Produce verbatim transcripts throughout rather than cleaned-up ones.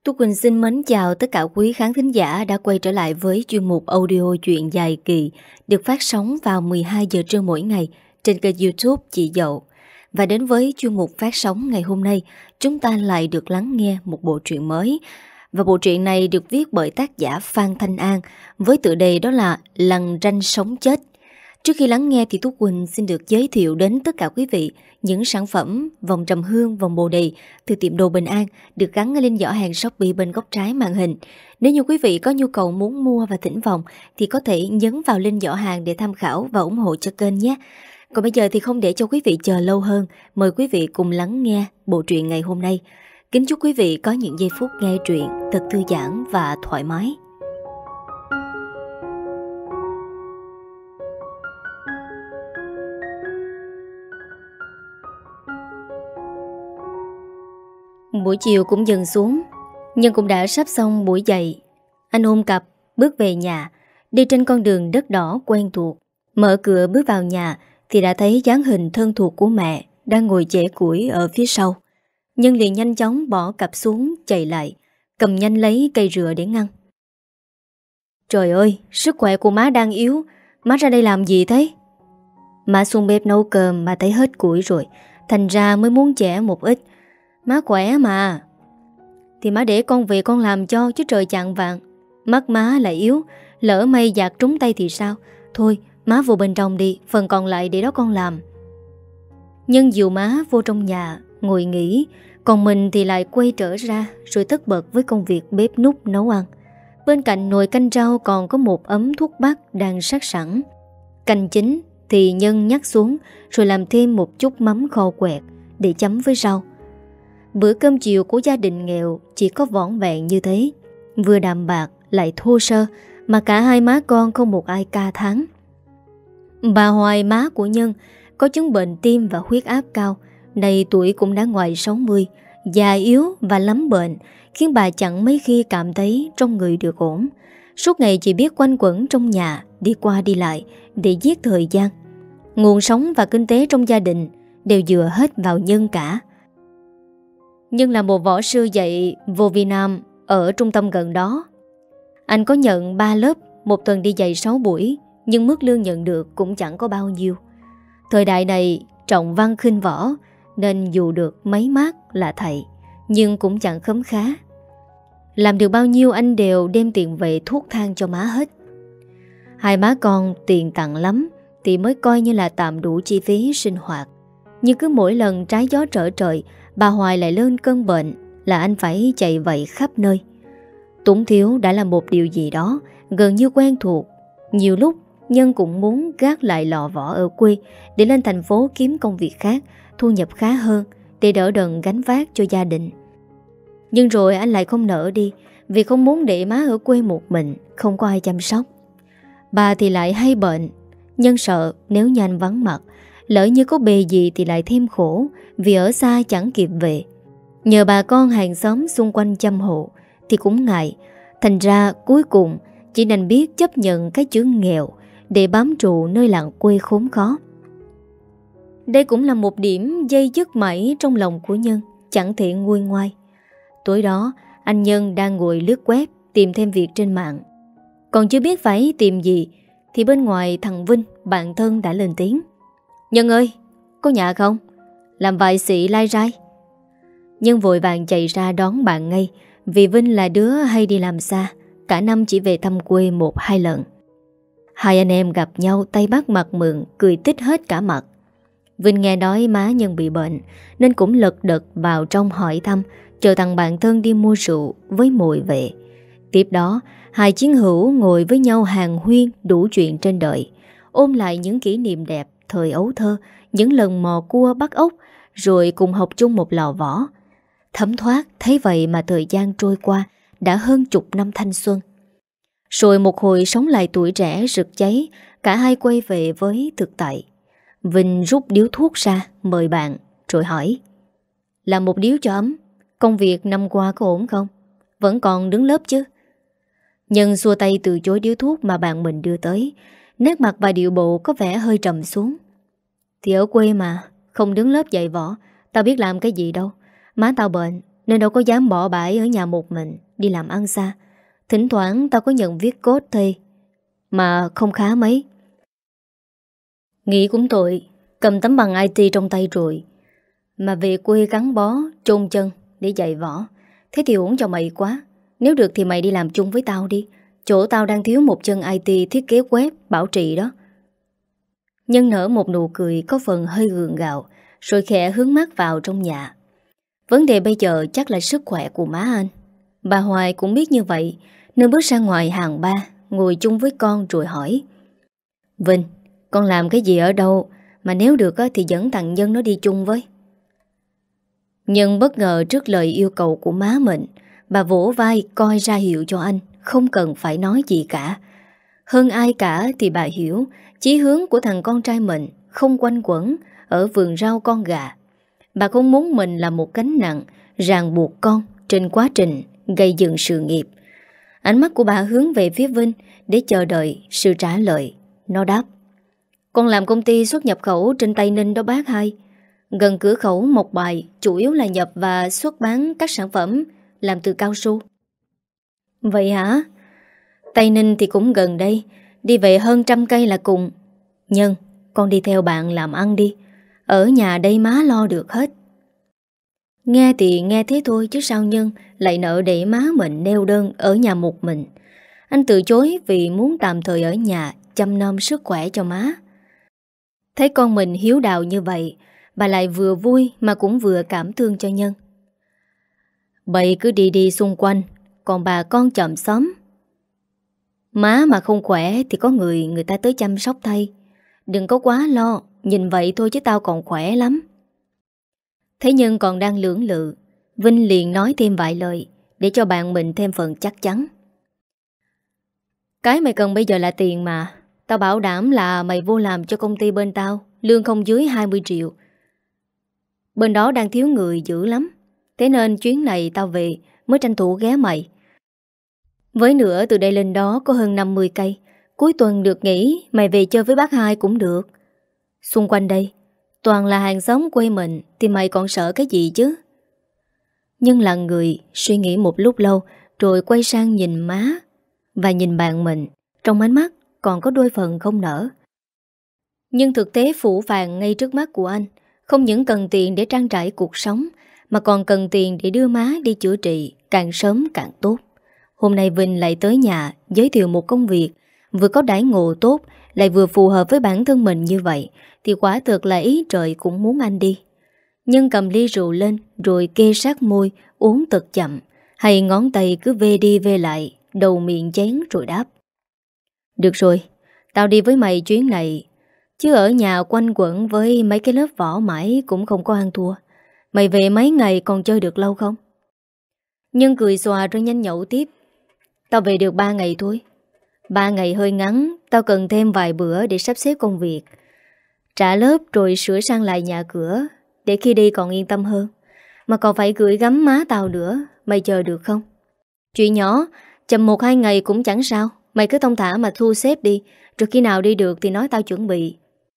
Tú Quỳnh xin mến chào tất cả quý khán thính giả đã quay trở lại với chuyên mục audio truyện dài kỳ được phát sóng vào mười hai giờ trưa mỗi ngày trên kênh YouTube Chị Dậu. Và đến với chuyên mục phát sóng ngày hôm nay, chúng ta lại được lắng nghe một bộ truyện mới. Và bộ truyện này được viết bởi tác giả Phan Thanh An với tựa đề đó là Lằn Ranh Sống Chết. Trước khi lắng nghe thì Tú Quỳnh xin được giới thiệu đến tất cả quý vị những sản phẩm vòng trầm hương, vòng bồ đề từ tiệm đồ Bình An được gắn lên giỏ hàng Shopee bên góc trái màn hình. Nếu như quý vị có nhu cầu muốn mua và thỉnh vòng thì có thể nhấn vào link giỏ hàng để tham khảo và ủng hộ cho kênh nhé. Còn bây giờ thì không để cho quý vị chờ lâu hơn, mời quý vị cùng lắng nghe bộ truyện ngày hôm nay. Kính chúc quý vị có những giây phút nghe truyện thật thư giãn và thoải mái. Buổi chiều cũng dần xuống, nhưng cũng đã sắp xong buổi dậy. Anh ôm cặp bước về nhà, đi trên con đường đất đỏ quen thuộc. Mở cửa bước vào nhà thì đã thấy dáng hình thân thuộc của mẹ đang ngồi chẻ củi ở phía sau. Nhân liền nhanh chóng bỏ cặp xuống chạy lại, cầm nhanh lấy cây rựa để ngăn. Trời ơi, sức khỏe của má đang yếu, má ra đây làm gì thế? Má xuống bếp nấu cơm mà thấy hết củi rồi, thành ra mới muốn chẻ một ít. Má khỏe mà. Thì má để con về con làm cho chứ trời chạng vạng. Mắt má lại yếu, lỡ may dạt trúng tay thì sao? Thôi má vô bên trong đi, phần còn lại để đó con làm. Nhân dìu má vô trong nhà ngồi nghỉ, còn mình thì lại quay trở ra rồi tất bật với công việc bếp núc nấu ăn. Bên cạnh nồi canh rau còn có một ấm thuốc bắc đang sắc sẵn. Canh chín thì Nhân nhắc xuống rồi làm thêm một chút mắm kho quẹt để chấm với rau. Bữa cơm chiều của gia đình nghèo chỉ có vỏn vẹn như thế, vừa đạm bạc lại thô sơ, mà cả hai má con không một ai ca thán. Bà Hoài, má của Nhân, có chứng bệnh tim và huyết áp cao, nay tuổi cũng đã ngoài sáu mươi, già yếu và lắm bệnh, khiến bà chẳng mấy khi cảm thấy trong người được ổn. Suốt ngày chỉ biết quanh quẩn trong nhà, đi qua đi lại để giết thời gian. Nguồn sống và kinh tế trong gia đình đều dựa hết vào Nhân cả. Nhân là một võ sư dạy vô Việt Nam ở trung tâm gần đó. Anh có nhận ba lớp, một tuần đi dạy sáu buổi, nhưng mức lương nhận được cũng chẳng có bao nhiêu. Thời đại này trọng văn khinh võ, nên dù được mấy mác là thầy, nhưng cũng chẳng khấm khá. Làm được bao nhiêu anh đều đem tiền về thuốc thang cho má hết. Hai má con tiền tặng lắm thì mới coi như là tạm đủ chi phí sinh hoạt. Nhưng cứ mỗi lần trái gió trở trời, bà Hoài lại lên cơn bệnh là anh phải chạy vậy khắp nơi. Túng thiếu đã là một điều gì đó gần như quen thuộc. Nhiều lúc Nhân cũng muốn gác lại lò võ ở quê để lên thành phố kiếm công việc khác, thu nhập khá hơn để đỡ đần gánh vác cho gia đình. Nhưng rồi anh lại không nỡ đi, vì không muốn để má ở quê một mình, không có ai chăm sóc. Bà thì lại hay bệnh, Nhân sợ nếu như anh vắng mặt, lỡ như có bề gì thì lại thêm khổ, vì ở xa chẳng kịp về. Nhờ bà con hàng xóm xung quanh chăm hộ thì cũng ngại. Thành ra cuối cùng chỉ đành biết chấp nhận cái chữ nghèo để bám trụ nơi làng quê khốn khó. Đây cũng là một điểm dây dứt mãi trong lòng của Nhân, chẳng thể nguôi ngoai. Tối đó anh Nhân đang ngồi lướt web tìm thêm việc trên mạng. Còn chưa biết phải tìm gì thì bên ngoài thằng Vinh, bạn thân đã lên tiếng. Nhân ơi, có nhà không? Làm vài xị lai rai. Nhân vội vàng chạy ra đón bạn ngay, vì Vinh là đứa hay đi làm xa, cả năm chỉ về thăm quê một hai lần. Hai anh em gặp nhau tay bắt mặt mượn, cười tít hết cả mặt. Vinh nghe nói má Nhân bị bệnh nên cũng lật đật vào trong hỏi thăm, chờ thằng bạn thân đi mua rượu với mồi về. Tiếp đó hai chiến hữu ngồi với nhau hàng huyên đủ chuyện trên đời, ôm lại những kỷ niệm đẹp thời ấu thơ, những lần mò cua bắt ốc, rồi cùng học chung một lò võ. Thấm thoát thấy vậy mà thời gian trôi qua đã hơn chục năm thanh xuân. Rồi một hồi sống lại tuổi trẻ rực cháy, cả hai quay về với thực tại. Vinh rút điếu thuốc ra mời bạn rồi hỏi: làm một điếu cho ấm, công việc năm qua có ổn không? Vẫn còn đứng lớp chứ? Nhân xua tay từ chối điếu thuốc mà bạn mình đưa tới. Nét mặt và điệu bộ có vẻ hơi trầm xuống. Thì ở quê mà, không đứng lớp dạy võ, tao biết làm cái gì đâu. Má tao bệnh nên đâu có dám bỏ bãi ở nhà một mình đi làm ăn xa. Thỉnh thoảng tao có nhận viết code thôi, mà không khá mấy. Nghĩ cũng tội, cầm tấm bằng i tê trong tay rồi mà về quê gắn bó, chôn chân để dạy võ. Thế thì uổng cho mày quá. Nếu được thì mày đi làm chung với tao đi. Chỗ tao đang thiếu một chân i tê thiết kế web bảo trì đó. Nhân nở một nụ cười có phần hơi gượng gạo, rồi khẽ hướng mắt vào trong nhà. Vấn đề bây giờ chắc là sức khỏe của má anh. Bà Hoài cũng biết như vậy, nên bước ra ngoài hàng ba, ngồi chung với con rồi hỏi: Vinh, con làm cái gì ở đâu mà nếu được thì dẫn thằng Nhân nó đi chung với. Nhân bất ngờ trước lời yêu cầu của má mình. Bà vỗ vai coi ra hiệu cho anh, không cần phải nói gì cả. Hơn ai cả thì bà hiểu chí hướng của thằng con trai mình không quanh quẩn ở vườn rau con gà. Bà không muốn mình là một gánh nặng ràng buộc con trên quá trình gây dựng sự nghiệp. Ánh mắt của bà hướng về phía Vinh để chờ đợi sự trả lời. Nó đáp: Con làm công ty xuất nhập khẩu trên Tây Ninh đó bác hai. Gần cửa khẩu Mộc Bài, chủ yếu là nhập và xuất bán các sản phẩm làm từ cao su. Vậy hả? Tây Ninh thì cũng gần đây, đi về hơn trăm cây là cùng. Nhân, con đi theo bạn làm ăn đi. Ở nhà đây má lo được hết. Nghe thì nghe thế thôi, chứ sao Nhân lại nỡ để má mình neo đơn ở nhà một mình. Anh từ chối vì muốn tạm thời ở nhà chăm nom sức khỏe cho má. Thấy con mình hiếu đạo như vậy, bà lại vừa vui mà cũng vừa cảm thương cho Nhân. Bậy cứ đi đi xung quanh, còn bà con chòm xóm. Má mà không khỏe thì có người người ta tới chăm sóc thay. Đừng có quá lo, nhìn vậy thôi chứ tao còn khỏe lắm. Thế Nhân còn đang lưỡng lự, Vinh liền nói thêm vài lời để cho bạn mình thêm phần chắc chắn. Cái mày cần bây giờ là tiền mà. Tao bảo đảm là mày vô làm cho công ty bên tao, lương không dưới hai mươi triệu. Bên đó đang thiếu người dữ lắm. Thế nên chuyến này tao về mới tranh thủ ghé mày. Với nữa từ đây lên đó có hơn năm mươi cây. Cuối tuần được nghỉ, mày về chơi với bác hai cũng được. Xung quanh đây toàn là hàng xóm quê mình, thì mày còn sợ cái gì chứ? Nhưng là người suy nghĩ một lúc lâu, rồi quay sang nhìn má và nhìn bạn mình. Trong ánh mắt còn có đôi phần không nở. Nhưng thực tế phủ phàng ngay trước mắt của anh không những cần tiền để trang trải cuộc sống, mà còn cần tiền để đưa má đi chữa trị, càng sớm càng tốt. Hôm nay Vinh lại tới nhà giới thiệu một công việc vừa có đãi ngộ tốt, lại vừa phù hợp với bản thân mình như vậy, thì quả thực là ý trời cũng muốn anh đi. Nhân cầm ly rượu lên rồi kê sát môi, uống thật chậm, hay ngón tay cứ vê đi vê lại, đầu miệng chén rồi đáp: Được rồi, tao đi với mày chuyến này, chứ ở nhà quanh quẩn với mấy cái lớp vỏ mãi cũng không có ăn thua. Mày về mấy ngày còn chơi được lâu không? Nhân cười xòa rồi nhanh nhậu tiếp: Tao về được ba ngày thôi. Ba ngày hơi ngắn, tao cần thêm vài bữa để sắp xếp công việc, trả lớp rồi sửa sang lại nhà cửa, để khi đi còn yên tâm hơn. Mà còn phải gửi gắm má tao nữa, mày chờ được không? Chuyện nhỏ, chậm một hai ngày cũng chẳng sao. Mày cứ thông thả mà thu xếp đi, rồi khi nào đi được thì nói tao chuẩn bị.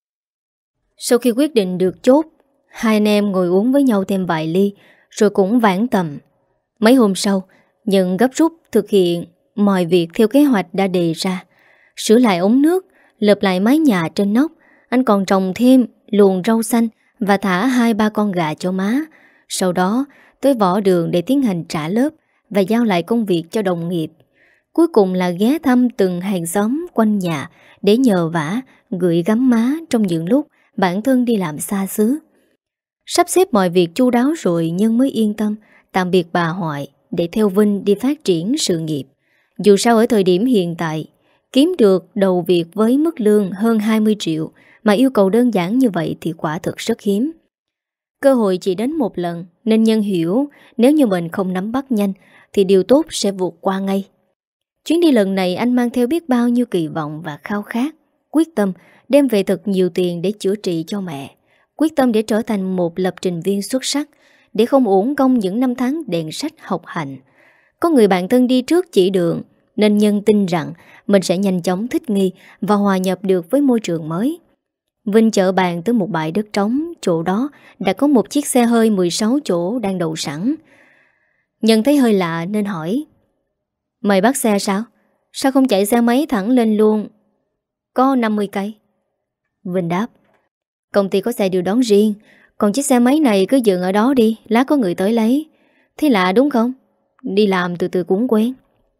Sau khi quyết định được chốt, hai anh em ngồi uống với nhau thêm vài ly, rồi cũng vãn tầm. Mấy hôm sau, Nhân gấp rút thực hiện mọi việc theo kế hoạch đã đề ra. Sửa lại ống nước, lợp lại mái nhà trên nóc. Anh còn trồng thêm luồng rau xanh và thả hai ba con gà cho má. Sau đó tới võ đường để tiến hành trả lớp và giao lại công việc cho đồng nghiệp. Cuối cùng là ghé thăm từng hàng xóm quanh nhà để nhờ vả, gửi gắm má trong những lúc bản thân đi làm xa xứ. Sắp xếp mọi việc chu đáo rồi Nhân mới yên tâm tạm biệt bà Hoài để theo Vinh đi phát triển sự nghiệp. Dù sao ở thời điểm hiện tại, kiếm được đầu việc với mức lương hơn hai mươi triệu mà yêu cầu đơn giản như vậy thì quả thực rất hiếm. Cơ hội chỉ đến một lần, nên Nhân hiểu nếu như mình không nắm bắt nhanh thì điều tốt sẽ vụt qua ngay. Chuyến đi lần này anh mang theo biết bao nhiêu kỳ vọng và khao khát, quyết tâm đem về thật nhiều tiền để chữa trị cho mẹ, quyết tâm để trở thành một lập trình viên xuất sắc, để không uổng công những năm tháng đèn sách học hành. Có người bạn thân đi trước chỉ đường, nên Nhân tin rằng mình sẽ nhanh chóng thích nghi và hòa nhập được với môi trường mới. Vinh chở bạn tới một bãi đất trống, chỗ đó đã có một chiếc xe hơi mười sáu chỗ đang đậu sẵn. Nhân thấy hơi lạ nên hỏi: Mày bắt xe sao? Sao không chạy xe máy thẳng lên luôn? Có năm mươi cây. Vinh đáp: Công ty có xe đưa đón riêng, còn chiếc xe máy này cứ dừng ở đó đi, lát có người tới lấy. Thế lạ đúng không? Đi làm từ từ cũng quen.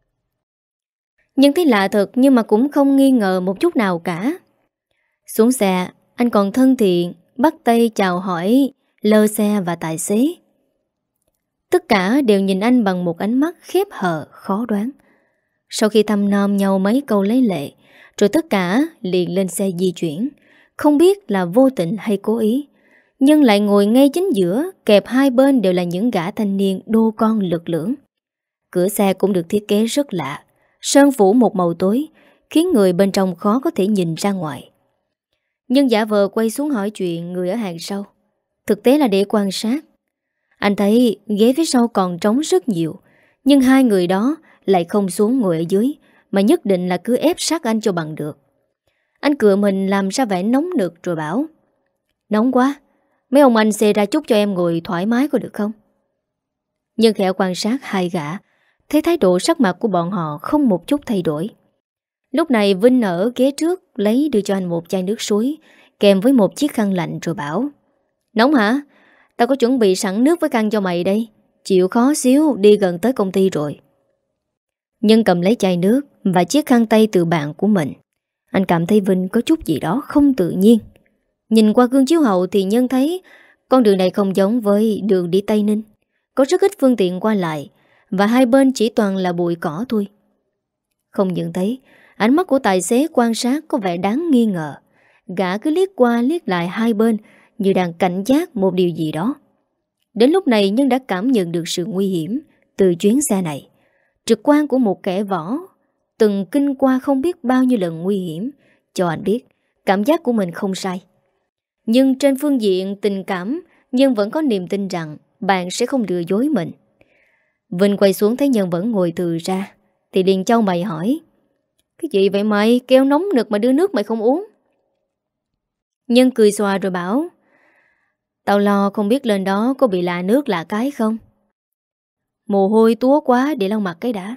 Nhưng thấy lạ thật, nhưng mà cũng không nghi ngờ một chút nào cả. Xuống xe, anh còn thân thiện bắt tay chào hỏi lơ xe và tài xế. Tất cả đều nhìn anh bằng một ánh mắt khép hờ khó đoán. Sau khi thăm nom nhau mấy câu lấy lệ, rồi tất cả liền lên xe di chuyển. Không biết là vô tình hay cố ý, nhưng lại ngồi ngay chính giữa, kẹp hai bên đều là những gã thanh niên đô con lực lưỡng. Cửa xe cũng được thiết kế rất lạ, sơn phủ một màu tối, khiến người bên trong khó có thể nhìn ra ngoài. Nhưng giả vờ quay xuống hỏi chuyện người ở hàng sau, thực tế là để quan sát. Anh thấy ghế phía sau còn trống rất nhiều, nhưng hai người đó lại không xuống ngồi ở dưới, mà nhất định là cứ ép sát anh cho bằng được. Anh cựa mình làm ra vẻ nóng nực rồi bảo: Nóng quá, mấy ông anh xê ra chút cho em ngồi thoải mái có được không? Nhưng khẽ quan sát hai gã, thấy thái độ sắc mặt của bọn họ không một chút thay đổi. Lúc này Vinh ở ghế trước lấy đưa cho anh một chai nước suối kèm với một chiếc khăn lạnh rồi bảo: Nóng hả? Tao có chuẩn bị sẵn nước với khăn cho mày đây. Chịu khó xíu, đi gần tới công ty rồi. Nhân cầm lấy chai nước và chiếc khăn tay từ bạn của mình. Anh cảm thấy Vinh có chút gì đó không tự nhiên. Nhìn qua gương chiếu hậu thì Nhân thấy con đường này không giống với đường đi Tây Ninh. Có rất ít phương tiện qua lại, và hai bên chỉ toàn là bụi cỏ thôi. Không những thấy, ánh mắt của tài xế quan sát có vẻ đáng nghi ngờ. Gã cứ liếc qua liếc lại hai bên như đang cảnh giác một điều gì đó. Đến lúc này Nhân đã cảm nhận được sự nguy hiểm từ chuyến xe này. Trực quan của một kẻ võ từng kinh qua không biết bao nhiêu lần nguy hiểm cho anh biết cảm giác của mình không sai. Nhưng trên phương diện tình cảm, Nhân vẫn có niềm tin rằng bạn sẽ không lừa dối mình. Vinh quay xuống thấy Nhân vẫn ngồi từ ra thì liền chau mày hỏi: Cái gì vậy mày? Keo nóng nực mà đưa nước mày không uống? Nhân cười xòa rồi bảo: Tao lo không biết lên đó có bị lạ nước lạ cái không. Mồ hôi túa quá, để lau mặt cái đã.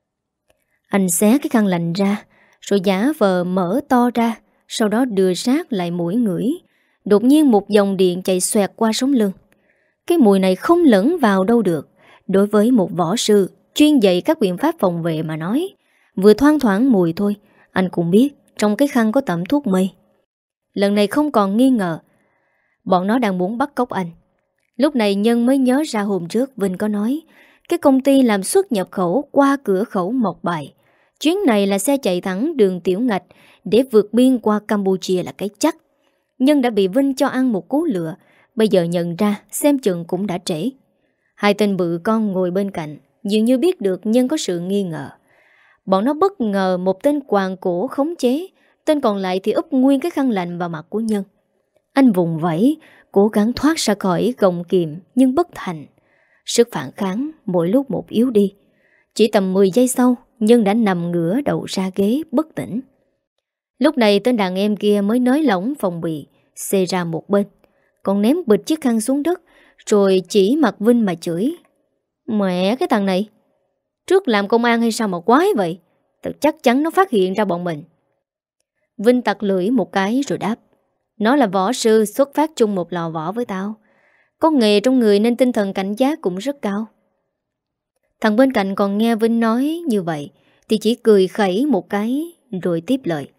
Anh xé cái khăn lạnh ra, rồi giả vờ mở to ra, sau đó đưa sát lại mũi ngửi. Đột nhiên một dòng điện chạy xoẹt qua sống lưng. Cái mùi này không lẫn vào đâu được. Đối với một võ sư chuyên dạy các biện pháp phòng vệ mà nói, vừa thoang thoảng mùi thôi, anh cũng biết trong cái khăn có tẩm thuốc mê. Lần này không còn nghi ngờ, bọn nó đang muốn bắt cóc anh. Lúc này Nhân mới nhớ ra hôm trước Vinh có nói cái công ty làm xuất nhập khẩu qua cửa khẩu Mộc Bài. Chuyến này là xe chạy thẳng đường tiểu ngạch để vượt biên qua Campuchia là cái chắc. Nhân đã bị Vinh cho ăn một cú lừa, bây giờ nhận ra xem chừng cũng đã trễ. Hai tên bự con ngồi bên cạnh dường như biết được Nhân có sự nghi ngờ. Bọn nó bất ngờ một tên quàng cổ khống chế, tên còn lại thì úp nguyên cái khăn lạnh vào mặt của Nhân. Anh vùng vẫy, cố gắng thoát ra khỏi gọng kìm nhưng bất thành. Sức phản kháng mỗi lúc một yếu đi. Chỉ tầm mười giây sau, Nhân đã nằm ngửa đầu ra ghế bất tỉnh. Lúc này tên đàn em kia mới nới lỏng phòng bị, xê ra một bên, còn ném bịch chiếc khăn xuống đất, rồi chỉ mặt Vinh mà chửi: Mẹ cái thằng này, trước làm công an hay sao mà quái vậy? Thật chắc chắn nó phát hiện ra bọn mình. Vinh tặc lưỡi một cái rồi đáp: Nó là võ sư xuất phát chung một lò võ với tao, có nghề trong người nên tinh thần cảnh giác cũng rất cao. Thằng bên cạnh còn nghe Vinh nói như vậy thì chỉ cười khẩy một cái rồi tiếp lời: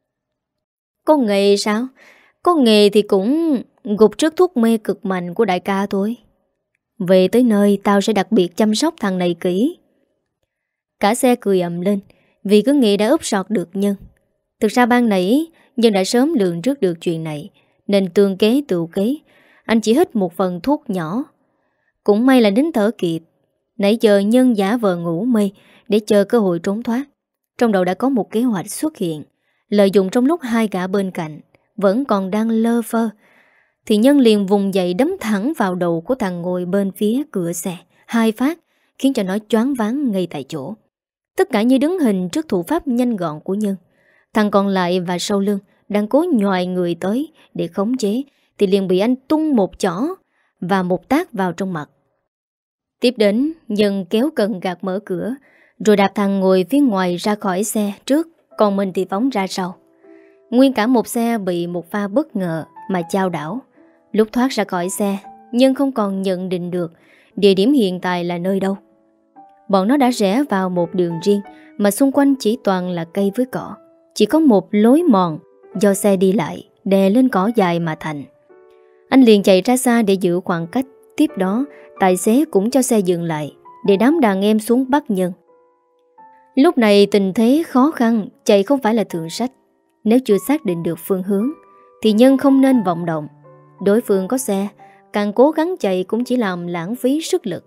Có nghề sao? Có nghề thì cũng gục trước thuốc mê cực mạnh của đại ca thôi. Về tới nơi tao sẽ đặc biệt chăm sóc thằng này kỹ. Cả xe cười ầm lên vì cứ nghĩ đã úp sọt được Nhân. Thực ra ban nãy Nhân đã sớm lường trước được chuyện này, nên tương kế tự kế, anh chỉ hít một phần thuốc nhỏ. Cũng may là nín thở kịp. Nãy giờ Nhân giả vờ ngủ mê để chờ cơ hội trốn thoát. Trong đầu đã có một kế hoạch xuất hiện, lợi dụng trong lúc hai gã bên cạnh vẫn còn đang lơ phơ, thì Nhân liền vùng dậy đấm thẳng vào đầu của thằng ngồi bên phía cửa xe, hai phát, khiến cho nó choáng váng ngay tại chỗ. Tất cả như đứng hình trước thủ pháp nhanh gọn của Nhân. Thằng còn lại và sau lưng đang cố nhoài người tới để khống chế thì liền bị anh tung một chỏ và một tát vào trong mặt. Tiếp đến, Nhân kéo cần gạt mở cửa, rồi đạp thằng ngồi phía ngoài ra khỏi xe trước, còn mình thì phóng ra sau. Nguyên cả một xe bị một pha bất ngờ mà chao đảo. Lúc thoát ra khỏi xe, Nhân không còn nhận định được địa điểm hiện tại là nơi đâu. Bọn nó đã rẽ vào một đường riêng mà xung quanh chỉ toàn là cây với cỏ. Chỉ có một lối mòn do xe đi lại đè lên cỏ dài mà thành. Anh liền chạy ra xa để giữ khoảng cách. Tiếp đó, tài xế cũng cho xe dừng lại để đám đàn em xuống bắt Nhân. Lúc này tình thế khó khăn, chạy không phải là thượng sách. Nếu chưa xác định được phương hướng thì Nhân không nên vọng động. Đối phương có xe, càng cố gắng chạy cũng chỉ làm lãng phí sức lực.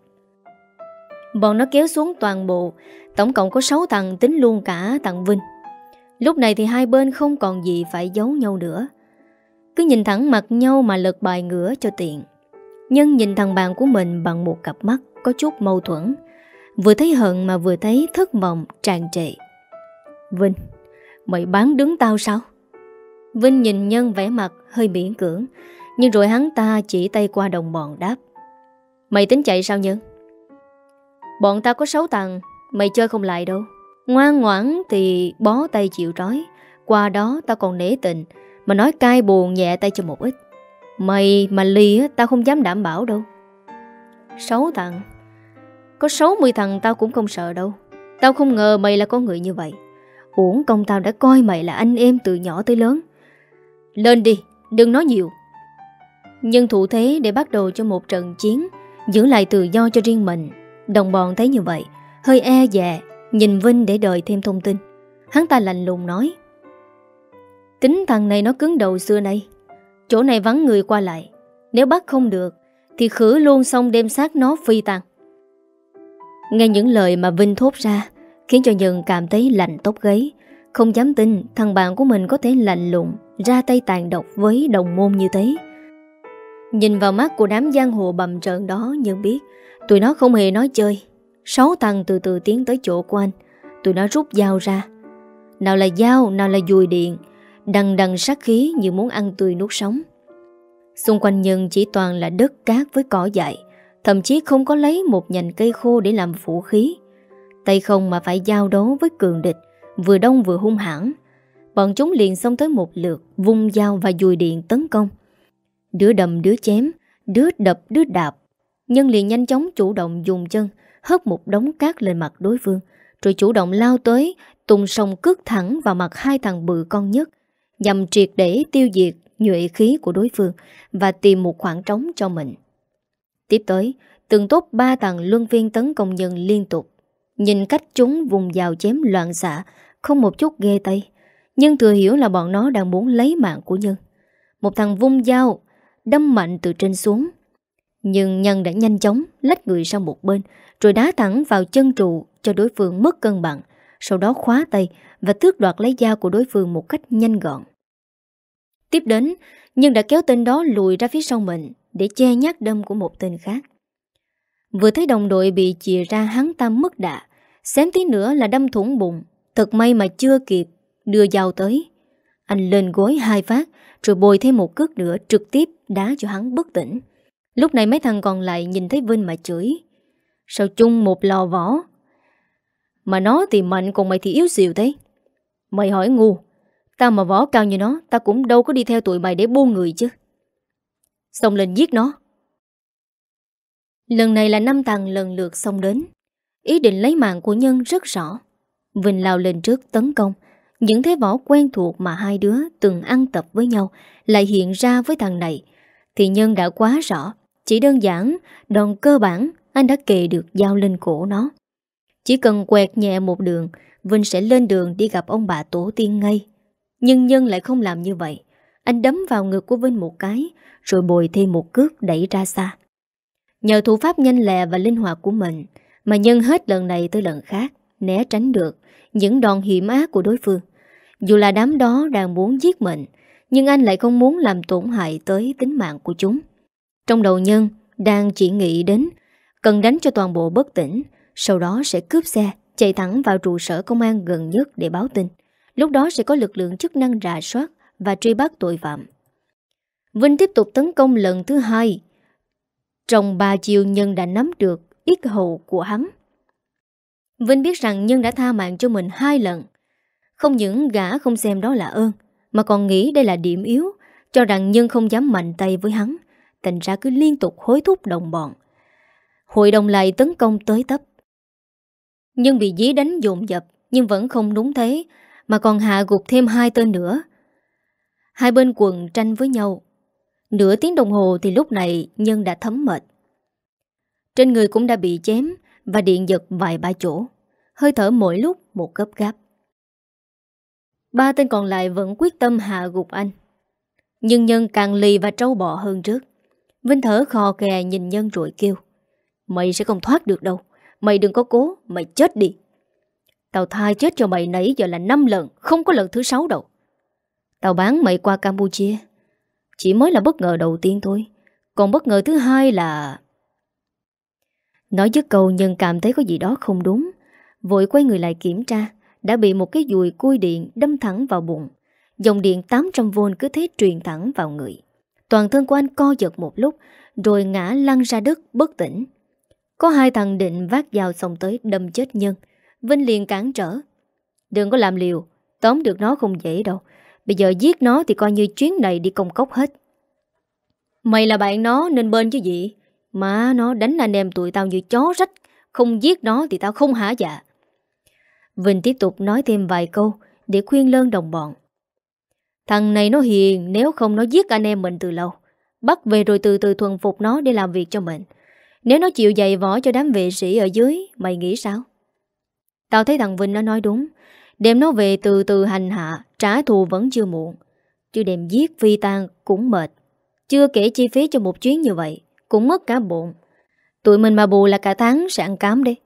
Bọn nó kéo xuống toàn bộ, tổng cộng có sáu thằng, tính luôn cả thằng Vinh. Lúc này thì hai bên không còn gì phải giấu nhau nữa. Cứ nhìn thẳng mặt nhau mà lật bài ngửa cho tiện. Nhân nhìn thằng bạn của mình bằng một cặp mắt có chút mâu thuẫn. Vừa thấy hận mà vừa thấy thất vọng tràn trề. Vinh, mày bán đứng tao sao? Vinh nhìn Nhân vẻ mặt hơi miễn cưỡng, nhưng rồi hắn ta chỉ tay qua đồng bọn đáp. Mày tính chạy sao Nhân? Bọn tao có sáu thằng, mày chơi không lại đâu. Ngoan ngoãn thì bó tay chịu trói. Qua đó tao còn nể tình, mà nói cay buồn nhẹ tay cho một ít. Mày mà lì á, tao không dám đảm bảo đâu. Sáu thằng? Có sáu mươi thằng tao cũng không sợ đâu. Tao không ngờ mày là con người như vậy. Uổng công tao đã coi mày là anh em từ nhỏ tới lớn. Lên đi, đừng nói nhiều. Nhân thủ thế để bắt đầu cho một trận chiến, giữ lại tự do cho riêng mình. Đồng bọn thấy như vậy, hơi e dè, nhìn Vinh để đợi thêm thông tin. Hắn ta lạnh lùng nói. Tính thằng này nó cứng đầu xưa nay. Chỗ này vắng người qua lại. Nếu bắt không được thì khử luôn, xong đem xác nó phi tang. Nghe những lời mà Vinh thốt ra khiến cho Nhân cảm thấy lạnh tóc gáy. Không dám tin thằng bạn của mình có thể lạnh lùng ra tay tàn độc với đồng môn như thế. Nhìn vào mắt của đám giang hồ bầm trợn đó, Nhân biết tụi nó không hề nói chơi. Sáu thằng từ từ tiến tới chỗ của anh. Tụi nó rút dao ra. Nào là dao, nào là dùi điện, đằng đằng sát khí như muốn ăn tươi nuốt sống. Xung quanh Nhân chỉ toàn là đất cát với cỏ dại, thậm chí không có lấy một nhành cây khô để làm vũ khí. Tay không mà phải giao đấu với cường địch, vừa đông vừa hung hãn. Bọn chúng liền xông tới một lượt, vung dao và dùi điện tấn công. Đứa đầm đứa chém, đứa đập đứa đạp. Nhân liền nhanh chóng chủ động dùng chân hất một đống cát lên mặt đối phương, rồi chủ động lao tới, tung sông cước thẳng vào mặt hai thằng bự con nhất, nhằm triệt để tiêu diệt nhuệ khí của đối phương và tìm một khoảng trống cho mình. Tiếp tới, từng tốt ba thằng luân phiên tấn công Nhân liên tục. Nhìn cách chúng vùng dao chém loạn xạ, không một chút ghê tay, nhưng thừa hiểu là bọn nó đang muốn lấy mạng của Nhân. Một thằng vung dao đâm mạnh từ trên xuống, nhưng Nhân đã nhanh chóng lách người sang một bên, rồi đá thẳng vào chân trụ cho đối phương mất cân bằng, sau đó khóa tay và tước đoạt lấy dao của đối phương một cách nhanh gọn. Tiếp đến, Nhân đã kéo tên đó lùi ra phía sau mình để che nhát đâm của một tên khác. Vừa thấy đồng đội bị chìa ra, hắn ta mất đà, xém tí nữa là đâm thủng bụng. Thật may mà chưa kịp đưa dao tới. Anh lên gối hai phát, rồi bồi thêm một cước nữa, trực tiếp đá cho hắn bất tỉnh. Lúc này mấy thằng còn lại nhìn thấy Vinh mà chửi. Sao chung một lò võ mà nó thì mạnh, còn mày thì yếu xìu thế? Mày hỏi ngu, tao mà võ cao như nó, tao cũng đâu có đi theo tụi mày để buôn người chứ. Xông lên giết nó. Lần này là năm thằng lần lượt xông đến, ý định lấy mạng của Nhân rất rõ. Vinh lao lên trước tấn công. Những thế võ quen thuộc mà hai đứa từng ăn tập với nhau lại hiện ra với thằng này thì Nhân đã quá rõ. Chỉ đơn giản, đòn cơ bản anh đã kề được dao lên cổ nó. Chỉ cần quẹt nhẹ một đường, Vinh sẽ lên đường đi gặp ông bà tổ tiên ngay. Nhưng Nhân lại không làm như vậy. Anh đấm vào ngực của Vinh một cái, rồi bồi thêm một cước đẩy ra xa. Nhờ thủ pháp nhanh lẹ và linh hoạt của mình mà Nhân hết lần này tới lần khác né tránh được những đòn hiểm ác của đối phương. Dù là đám đó đang muốn giết mình, nhưng anh lại không muốn làm tổn hại tới tính mạng của chúng. Trong đầu Nhân đang chỉ nghĩ đến cần đánh cho toàn bộ bất tỉnh, sau đó sẽ cướp xe, chạy thẳng vào trụ sở công an gần nhất để báo tin. Lúc đó sẽ có lực lượng chức năng rà soát và truy bắt tội phạm. Vinh tiếp tục tấn công lần thứ hai. Trong ba chiều, Nhân đã nắm được yết hầu của hắn. Vinh biết rằng Nhân đã tha mạng cho mình hai lần. Không những gã không xem đó là ơn, mà còn nghĩ đây là điểm yếu, cho rằng Nhân không dám mạnh tay với hắn. Thành ra cứ liên tục hối thúc đồng bọn. Hội đồng lại tấn công tới tấp. Nhân bị dí đánh dồn dập, nhưng vẫn không đúng thế, mà còn hạ gục thêm hai tên nữa. Hai bên quần tranh với nhau. Nửa tiếng đồng hồ thì lúc này Nhân đã thấm mệt. Trên người cũng đã bị chém và điện giật vài ba chỗ, hơi thở mỗi lúc một gấp gáp. Ba tên còn lại vẫn quyết tâm hạ gục anh. Nhưng Nhân càng lì và trâu bọ hơn trước. Vinh thở khò khè nhìn Nhân rồi kêu: Mày sẽ không thoát được đâu. Mày đừng có cố, mày chết đi. Tao tha chết cho mày nãy giờ là năm lần, không có lần thứ sáu đâu. Tao bán mày qua Campuchia chỉ mới là bất ngờ đầu tiên thôi. Còn bất ngờ thứ hai là... Nói dứt câu, Nhân cảm thấy có gì đó không đúng, vội quay người lại kiểm tra. Đã bị một cái dùi cui điện đâm thẳng vào bụng. Dòng điện tám trăm vôn cứ thế truyền thẳng vào người. Toàn thân của anh co giật một lúc, rồi ngã lăn ra đất bất tỉnh. Có hai thằng định vác dao xông tới đâm chết Nhân. Vinh liền cản trở: Đừng có làm liều, tóm được nó không dễ đâu. Bây giờ giết nó thì coi như chuyến này đi công cốc hết. Mày là bạn nó nên bên chứ gì. Mà nó đánh anh em tụi tao như chó rách. Không giết nó thì tao không hả dạ. Vinh tiếp tục nói thêm vài câu để khuyên lơn đồng bọn. Thằng này nó hiền, nếu không nó giết anh em mình từ lâu. Bắt về rồi từ từ thuần phục nó để làm việc cho mình. Nếu nó chịu dày võ cho đám vệ sĩ ở dưới, mày nghĩ sao? Tao thấy thằng Vinh nó nói đúng. Đem nó về từ từ hành hạ, trả thù vẫn chưa muộn. Chứ đem giết phi tang cũng mệt. Chưa kể chi phí cho một chuyến như vậy cũng mất cả bộn. Tụi mình mà bù là cả tháng sẽ ăn cám đi.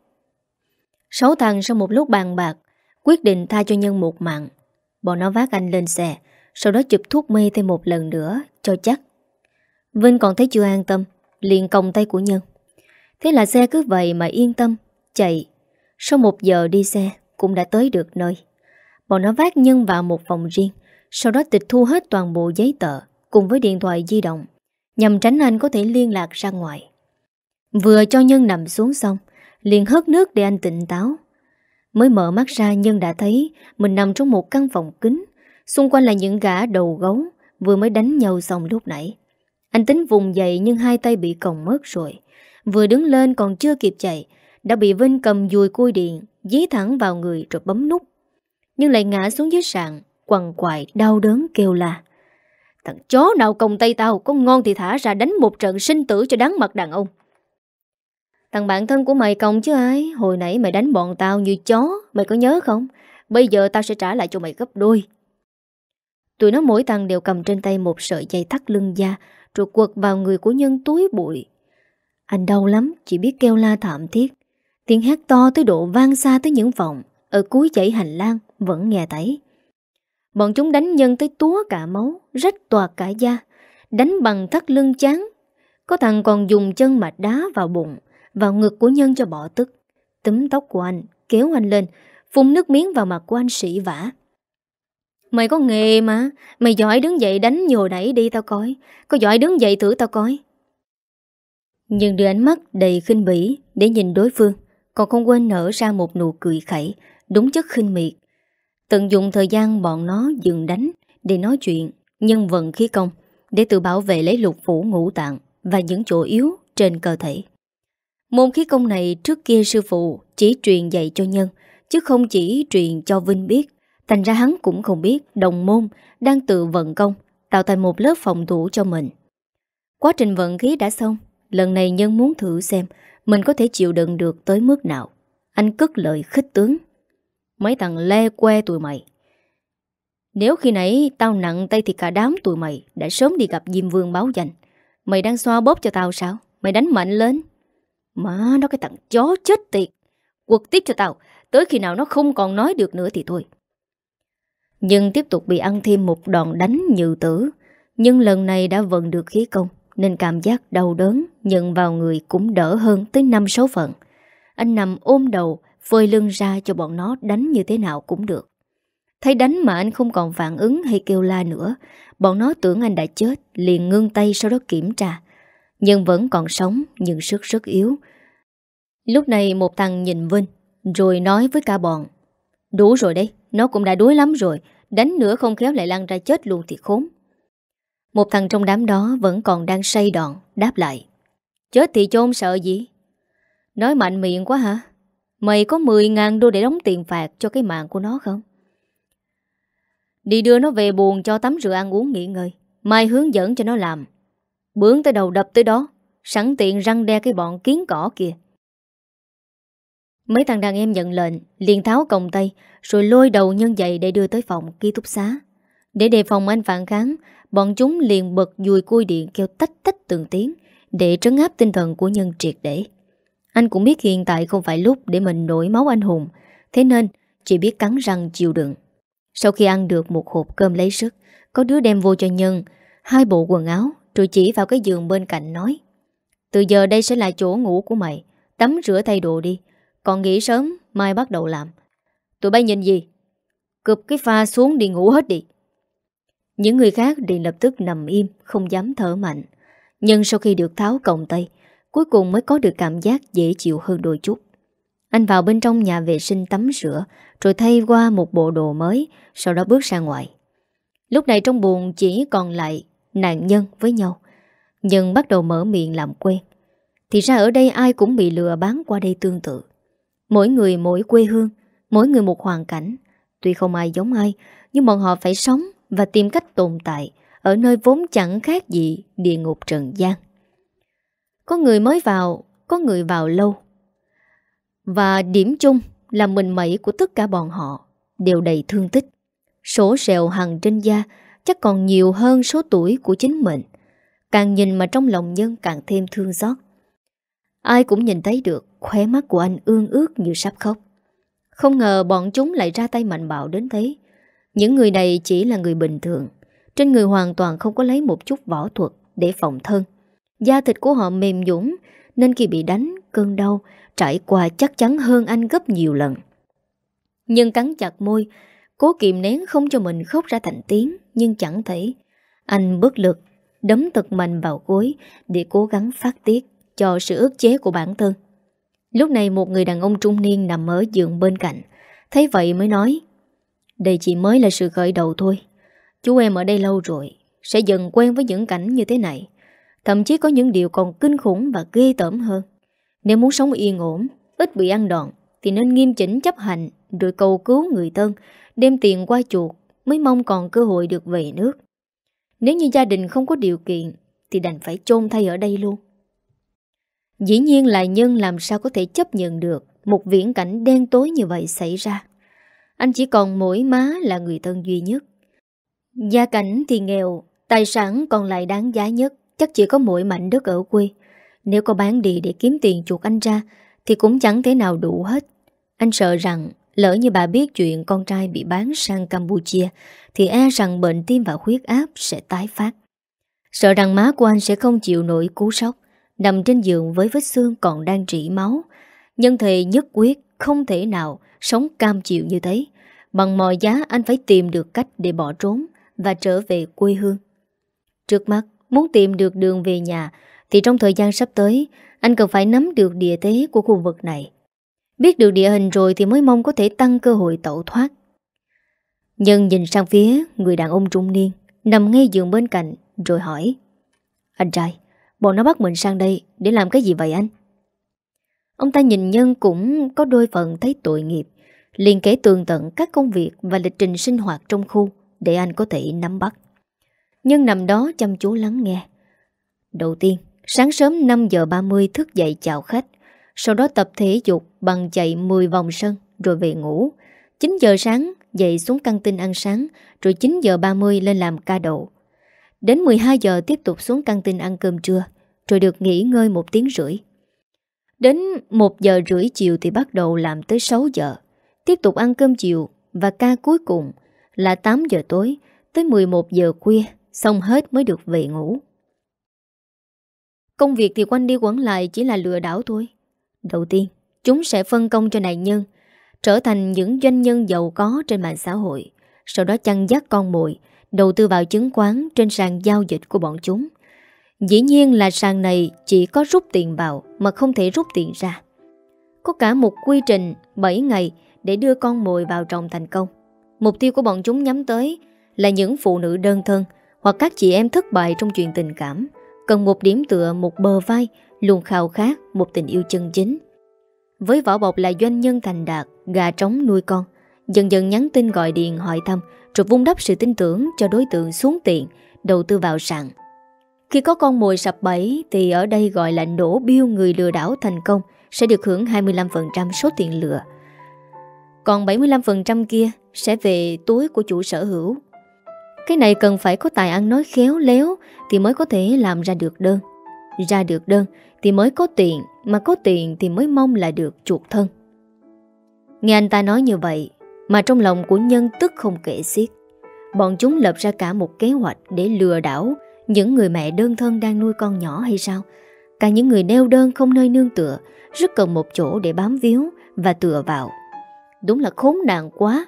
Sáu thằng sau một lúc bàn bạc quyết định tha cho Nhân một mạng. Bọn nó vác anh lên xe, sau đó chụp thuốc mê thêm một lần nữa cho chắc. Vinh còn thấy chưa an tâm, liền còng tay của Nhân. Thế là xe cứ vậy mà yên tâm chạy. Sau một giờ đi xe cũng đã tới được nơi. Bọn nó vác Nhân vào một phòng riêng, sau đó tịch thu hết toàn bộ giấy tờ cùng với điện thoại di động, nhằm tránh anh có thể liên lạc ra ngoài. Vừa cho Nhân nằm xuống xong, liền hớt nước để anh tỉnh táo. Mới mở mắt ra, Nhân đã thấy mình nằm trong một căn phòng kín. Xung quanh là những gã đầu gấu vừa mới đánh nhau xong lúc nãy. Anh tính vùng dậy nhưng hai tay bị còng mất rồi. Vừa đứng lên còn chưa kịp chạy, đã bị Vinh cầm dùi cui điện dí thẳng vào người rồi bấm nút. Nhưng lại ngã xuống dưới sàn, quằn quại đau đớn kêu la: Thằng chó nào còng tay tao, có ngon thì thả ra đánh một trận sinh tử cho đáng mặt đàn ông. Thằng bạn thân của mày còng chứ ai. Hồi nãy mày đánh bọn tao như chó, mày có nhớ không? Bây giờ tao sẽ trả lại cho mày gấp đôi. Tụi nó mỗi thằng đều cầm trên tay một sợi dây thắt lưng da, rồi quật vào người của Nhân túi bụi. Anh đau lắm, chỉ biết kêu la thảm thiết. Tiếng hét to tới độ vang xa tới những phòng ở cuối dãy hành lang vẫn nghe thấy. Bọn chúng đánh Nhân tới túa cả máu, rách toạc cả da, đánh bằng thắt lưng chán. Có thằng còn dùng chân mà đá vào bụng, vào ngực của Nhân cho bỏ tức. Túm tóc của anh, kéo anh lên, phun nước miếng vào mặt của anh sỉ vả. Mày có nghề mà, mày giỏi đứng dậy đánh như hồi nãy đi tao coi. Có giỏi đứng dậy thử tao coi. Nhưng đưa ánh mắt đầy khinh bỉ để nhìn đối phương, còn không quên nở ra một nụ cười khẩy, đúng chất khinh miệt. Tận dụng thời gian bọn nó dừng đánh để nói chuyện, nhân vận khí công, để tự bảo vệ lấy lục phủ ngũ tạng và những chỗ yếu trên cơ thể. Môn khí công này trước kia sư phụ chỉ truyền dạy cho Nhân, chứ không chỉ truyền cho Vinh biết. Thành ra hắn cũng không biết đồng môn đang tự vận công, tạo thành một lớp phòng thủ cho mình. Quá trình vận khí đã xong, lần này Nhân muốn thử xem mình có thể chịu đựng được tới mức nào. Anh cất lời khích tướng: Mấy thằng le que tụi mày, nếu khi nãy tao nặng tay thì cả đám tụi mày đã sớm đi gặp Diêm Vương báo danh. Mày đang xoa bóp cho tao sao? Mày đánh mạnh lên. Má nó, cái thằng chó chết tiệt, quật tiếp cho tao, tới khi nào nó không còn nói được nữa thì thôi. Nhưng tiếp tục bị ăn thêm một đòn đánh như tử. Nhưng lần này đã vận được khí công, nên cảm giác đau đớn nhận vào người cũng đỡ hơn tới năm sáu phần. Anh nằm ôm đầu, phơi lưng ra cho bọn nó đánh như thế nào cũng được. Thấy đánh mà anh không còn phản ứng hay kêu la nữa, bọn nó tưởng anh đã chết, liền ngưng tay, sau đó kiểm tra. Nhưng vẫn còn sống, nhưng sức rất yếu. Lúc này một thằng nhìn Vinh rồi nói với cả bọn: Đủ rồi đấy, nó cũng đã đuối lắm rồi, đánh nữa không khéo lại lăn ra chết luôn thì khốn. Một thằng trong đám đó vẫn còn đang say đòn, đáp lại: Chết thì chôn sợ gì? Nói mạnh miệng quá hả? Mày có mười ngàn đô để đóng tiền phạt cho cái mạng của nó không? Đi đưa nó về buồng cho tắm rửa ăn uống nghỉ ngơi, mai hướng dẫn cho nó làm. Bướng tới đầu đập tới đó, sẵn tiện răng đe cái bọn kiến cỏ kìa. Mấy thằng đàn em nhận lệnh liền tháo còng tay rồi lôi đầu Nhân dậy để đưa tới phòng ký túc xá. Để đề phòng anh phản kháng, bọn chúng liền bật dùi cui điện kêu tách tách từng tiếng để trấn áp tinh thần của Nhân triệt để. Anh cũng biết hiện tại không phải lúc để mình nổi máu anh hùng, thế nên chỉ biết cắn răng chịu đựng. Sau khi ăn được một hộp cơm lấy sức, có đứa đem vô cho Nhân hai bộ quần áo rồi chỉ vào cái giường bên cạnh nói: Từ giờ đây sẽ là chỗ ngủ của mày, tắm rửa thay đồ đi, còn nghỉ sớm mai bắt đầu làm. Tụi bay nhìn gì? Cụp cái pha xuống đi ngủ hết đi. Những người khác liền lập tức nằm im, không dám thở mạnh. Nhưng sau khi được tháo còng tay, cuối cùng mới có được cảm giác dễ chịu hơn đôi chút. Anh vào bên trong nhà vệ sinh tắm rửa, rồi thay qua một bộ đồ mới, sau đó bước ra ngoài. Lúc này trong buồng chỉ còn lại nạn nhân với nhau. Nhân bắt đầu mở miệng làm quen. Thì ra ở đây ai cũng bị lừa bán qua đây tương tự. Mỗi người mỗi quê hương, mỗi người một hoàn cảnh. Tuy không ai giống ai, nhưng bọn họ phải sống và tìm cách tồn tại ở nơi vốn chẳng khác gì địa ngục trần gian. Có người mới vào, có người vào lâu. Và điểm chung là mình mẩy của tất cả bọn họ đều đầy thương tích. Sổ sẹo hằn trên da chắc còn nhiều hơn số tuổi của chính mình. Càng nhìn mà trong lòng Nhân càng thêm thương xót. Ai cũng nhìn thấy được khóe mắt của anh ương ướt như sắp khóc. Không ngờ bọn chúng lại ra tay mạnh bạo đến thế. Những người này chỉ là người bình thường, trên người hoàn toàn không có lấy một chút võ thuật để phòng thân. Da thịt của họ mềm nhũn nên khi bị đánh, cơn đau trải qua chắc chắn hơn anh gấp nhiều lần. Nhưng cắn chặt môi, cố kìm nén không cho mình khóc ra thành tiếng, nhưng chẳng thể. Anh bất lực đấm thật mạnh vào gối để cố gắng phát tiết cho sự ức chế của bản thân. Lúc này một người đàn ông trung niên nằm ở giường bên cạnh, thấy vậy mới nói: Đây chỉ mới là sự khởi đầu thôi. Chú em ở đây lâu rồi, sẽ dần quen với những cảnh như thế này. Thậm chí có những điều còn kinh khủng và ghê tởm hơn. Nếu muốn sống yên ổn, ít bị ăn đòn, thì nên nghiêm chỉnh chấp hành, rồi cầu cứu người thân, đem tiền qua chuộc, mới mong còn cơ hội được về nước. Nếu như gia đình không có điều kiện, thì đành phải chôn thay ở đây luôn. Dĩ nhiên là Nhân làm sao có thể chấp nhận được một viễn cảnh đen tối như vậy xảy ra. Anh chỉ còn mỗi má là người thân duy nhất. Gia cảnh thì nghèo, tài sản còn lại đáng giá nhất chắc chỉ có mỗi mảnh đất ở quê. Nếu có bán đi để kiếm tiền chuộc anh ra thì cũng chẳng thể nào đủ hết. Anh sợ rằng lỡ như bà biết chuyện con trai bị bán sang Campuchia thì e rằng bệnh tim và huyết áp sẽ tái phát. Sợ rằng má của anh sẽ không chịu nổi cú sốc, nằm trên giường với vết xương còn đang rỉ máu. Nhân thề nhất quyết không thể nào sống cam chịu như thế. Bằng mọi giá anh phải tìm được cách để bỏ trốn và trở về quê hương. Trước mắt, muốn tìm được đường về nhà thì trong thời gian sắp tới anh cần phải nắm được địa thế của khu vực này. Biết được địa hình rồi thì mới mong có thể tăng cơ hội tẩu thoát. Nhân nhìn sang phía người đàn ông trung niên nằm ngay giường bên cạnh rồi hỏi: Anh trai, bọn nó bắt mình sang đây để làm cái gì vậy anh? Ông ta nhìn Nhân cũng có đôi phần thấy tội nghiệp, liền kể tường tận các công việc và lịch trình sinh hoạt trong khu để anh có thể nắm bắt. Nhân nằm đó chăm chú lắng nghe. Đầu tiên, sáng sớm năm giờ ba mươi thức dậy chào khách, sau đó tập thể dục bằng chạy mười vòng sân rồi về ngủ. chín giờ sáng dậy xuống căng tin ăn sáng, rồi chín giờ ba mươi lên làm ca đậu. Đến mười hai giờ tiếp tục xuống căng tin ăn cơm trưa, rồi được nghỉ ngơi một tiếng rưỡi. Đến một giờ rưỡi chiều thì bắt đầu làm tới sáu giờ, tiếp tục ăn cơm chiều và ca cuối cùng là tám giờ tối tới mười một giờ khuya, xong hết mới được về ngủ. Công việc thì quanh đi quẩn lại chỉ là lừa đảo thôi. Đầu tiên, chúng sẽ phân công cho nạn nhân trở thành những doanh nhân giàu có trên mạng xã hội, sau đó chăn dắt con mồi, đầu tư vào chứng khoán trên sàn giao dịch của bọn chúng. Dĩ nhiên là sàn này chỉ có rút tiền vào mà không thể rút tiền ra. Có cả một quy trình bảy ngày để đưa con mồi vào trồng thành công. Mục tiêu của bọn chúng nhắm tới là những phụ nữ đơn thân hoặc các chị em thất bại trong chuyện tình cảm, cần một điểm tựa, một bờ vai, luôn khao khát một tình yêu chân chính. Với vỏ bọc là doanh nhân thành đạt, gà trống nuôi con, dần dần nhắn tin gọi điện hỏi thăm, rồi vun đắp sự tin tưởng cho đối tượng xuống tiền đầu tư vào sàn. Khi có con mồi sập bẫy thì ở đây gọi là nổ biêu người lừa đảo thành công sẽ được hưởng hai mươi lăm phần trăm số tiền lừa. Còn bảy mươi lăm phần trăm kia sẽ về túi của chủ sở hữu. Cái này cần phải có tài ăn nói khéo léo thì mới có thể làm ra được đơn. Ra được đơn thì mới có tiền, mà có tiền thì mới mong là được chuộc thân. Nghe anh ta nói như vậy mà trong lòng của Nhân tức không kể xiết. Bọn chúng lập ra cả một kế hoạch để lừa đảo những người mẹ đơn thân đang nuôi con nhỏ hay sao? Cả những người neo đơn không nơi nương tựa, rất cần một chỗ để bám víu và tựa vào. Đúng là khốn nạn quá.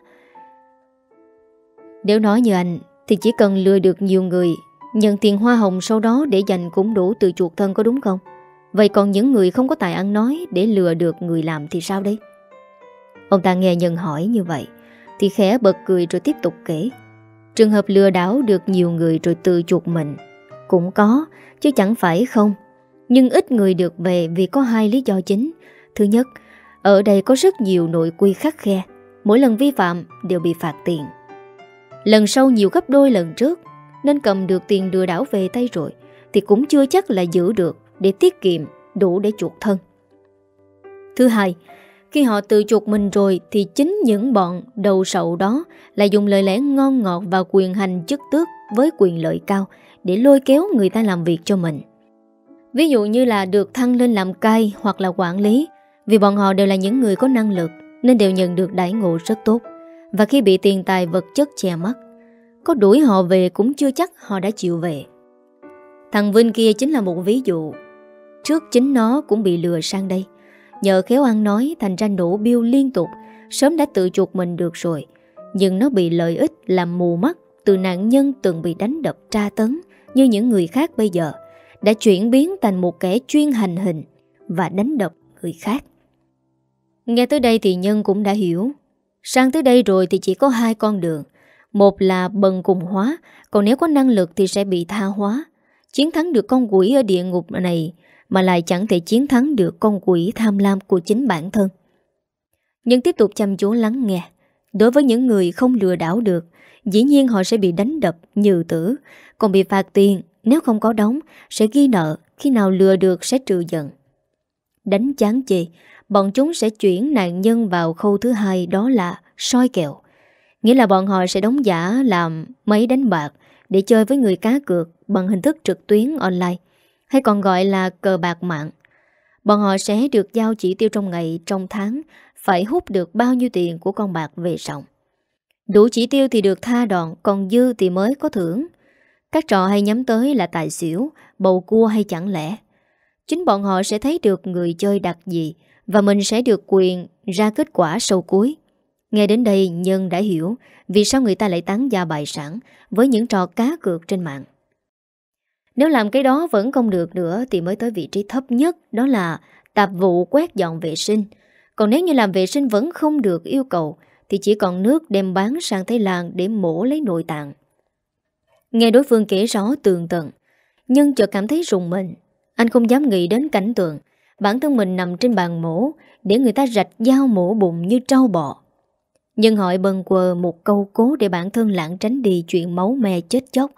Nếu nói như anh thì chỉ cần lừa được nhiều người, nhận tiền hoa hồng sau đó để dành cũng đủ tự chuộc thân, có đúng không? Vậy còn những người không có tài ăn nói để lừa được người làm thì sao đấy? Ông ta nghe Nhân hỏi như vậy thì khẽ bật cười rồi tiếp tục kể. Trường hợp lừa đảo được nhiều người rồi tự chuộc mình cũng có, chứ chẳng phải không. Nhưng ít người được về vì có hai lý do chính. Thứ nhất, ở đây có rất nhiều nội quy khắt khe, mỗi lần vi phạm đều bị phạt tiền. Lần sau nhiều gấp đôi lần trước, nên cầm được tiền lừa đảo về tay rồi thì cũng chưa chắc là giữ được để tiết kiệm đủ để chuộc thân. Thứ hai, khi họ tự chuộc mình rồi thì chính những bọn đầu sậu đó lại dùng lời lẽ ngon ngọt và quyền hành chức tước với quyền lợi cao để lôi kéo người ta làm việc cho mình. Ví dụ như là được thăng lên làm cai hoặc là quản lý, vì bọn họ đều là những người có năng lực nên đều nhận được đãi ngộ rất tốt. Và khi bị tiền tài vật chất che mắt, có đuổi họ về cũng chưa chắc họ đã chịu về. Thằng Vinh kia chính là một ví dụ. Trước chính nó cũng bị lừa sang đây. Nhờ khéo ăn nói thành ra nổ biêu liên tục, sớm đã tự chuộc mình được rồi. Nhưng nó bị lợi ích làm mù mắt từ nạn nhân từng bị đánh đập tra tấn như những người khác bây giờ, đã chuyển biến thành một kẻ chuyên hành hình và đánh đập người khác. Nghe tới đây thì Nhân cũng đã hiểu. Sang tới đây rồi thì chỉ có hai con đường. Một là bần cùng hóa, còn nếu có năng lực thì sẽ bị tha hóa. Chiến thắng được con quỷ ở địa ngục này mà lại chẳng thể chiến thắng được con quỷ tham lam của chính bản thân. Nhưng tiếp tục chăm chú lắng nghe. Đối với những người không lừa đảo được, dĩ nhiên họ sẽ bị đánh đập, nhừ tử, còn bị phạt tiền. Nếu không có đóng, sẽ ghi nợ, khi nào lừa được sẽ trừ dần. Đánh chán chê, bọn chúng sẽ chuyển nạn nhân vào khâu thứ hai, đó là soi kèo. Nghĩa là bọn họ sẽ đóng giả làm máy đánh bạc để chơi với người cá cược bằng hình thức trực tuyến online, hay còn gọi là cờ bạc mạng. Bọn họ sẽ được giao chỉ tiêu trong ngày, trong tháng, phải hút được bao nhiêu tiền của con bạc về sòng. Đủ chỉ tiêu thì được tha đòn, còn dư thì mới có thưởng. Các trò hay nhắm tới là tài xỉu, bầu cua hay chẳng lẽ. Chính bọn họ sẽ thấy được người chơi đặt gì và mình sẽ được quyền ra kết quả sau cuối. Nghe đến đây Nhân đã hiểu vì sao người ta lại tán gia bại sản với những trò cá cược trên mạng. Nếu làm cái đó vẫn không được nữa thì mới tới vị trí thấp nhất, đó là tạp vụ quét dọn vệ sinh. Còn nếu như làm vệ sinh vẫn không được yêu cầu thì chỉ còn nước đem bán sang Thái Lan để mổ lấy nội tạng. Nghe đối phương kể rõ tường tận, Nhân chợt cảm thấy rùng mình. Anh không dám nghĩ đến cảnh tượng bản thân mình nằm trên bàn mổ để người ta rạch dao mổ bụng như trâu bò. Nhân hỏi bần quờ một câu cố để bản thân lảng tránh đi chuyện máu me chết chóc.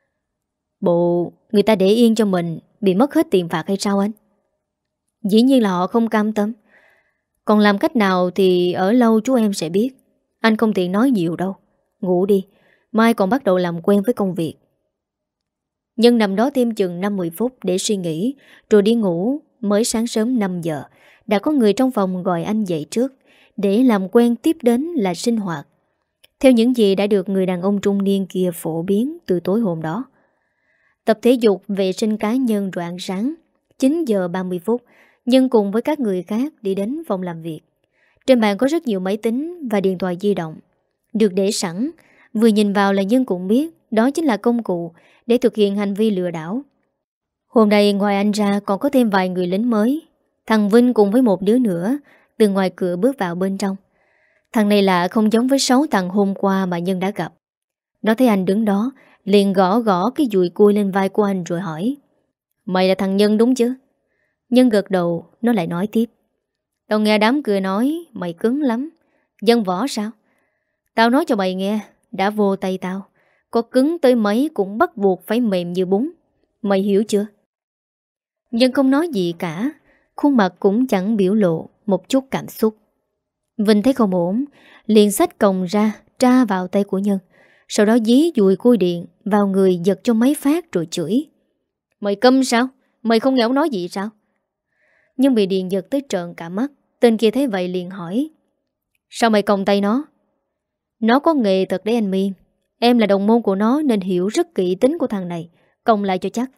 Bộ người ta để yên cho mình bị mất hết tiền phạt hay sao anh? Dĩ nhiên là họ không cam tâm. Còn làm cách nào thì ở lâu chú em sẽ biết. Anh không tiện nói nhiều đâu. Ngủ đi, mai còn bắt đầu làm quen với công việc. Nhân nằm đó thêm chừng năm mười phút để suy nghĩ, rồi đi ngủ. Mới sáng sớm năm giờ đã có người trong phòng gọi anh dậy trước để làm quen, tiếp đến là sinh hoạt theo những gì đã được người đàn ông trung niên kia phổ biến từ tối hôm đó. Tập thể dục, vệ sinh cá nhân rồi ăn sáng. Chín giờ ba mươi phút, Nhân cùng với các người khác đi đến phòng làm việc. Trên bàn có rất nhiều máy tính và điện thoại di động được để sẵn. Vừa nhìn vào là Nhân cũng biết đó chính là công cụ để thực hiện hành vi lừa đảo. Hôm nay ngoài anh ra còn có thêm vài người lính mới. Thằng Vinh cùng với một đứa nữa từ ngoài cửa bước vào bên trong. Thằng này lạ không giống với sáu thằng hôm qua mà Nhân đã gặp. Nó thấy anh đứng đó, liền gõ gõ cái dùi cui lên vai của anh rồi hỏi: Mày là thằng Nhân đúng chứ? Nhân gật đầu. Nó lại nói tiếp: Tao nghe đám cười nói mày cứng lắm. Dân võ sao? Tao nói cho mày nghe, đã vô tay tao, có cứng tới mấy cũng bắt buộc phải mềm như bún. Mày hiểu chưa? Nhân không nói gì cả, khuôn mặt cũng chẳng biểu lộ một chút cảm xúc. Vinh thấy không ổn, liền xách còng ra tra vào tay của Nhân. Sau đó dí dùi cui điện vào người giật cho mấy phát rồi chửi: Mày câm sao? Mày không nghe ổng nói gì sao? Nhưng bị điện giật tới trợn cả mắt. Tên kia thấy vậy liền hỏi: Sao mày còng tay nó? Nó có nghề thật đấy anh Miên. Em là đồng môn của nó nên hiểu rất kỹ tính của thằng này. Còng lại cho chắc.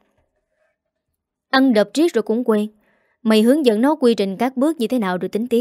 Ăn đập riết rồi cũng quên. Mày hướng dẫn nó quy trình các bước như thế nào rồi tính tiếp.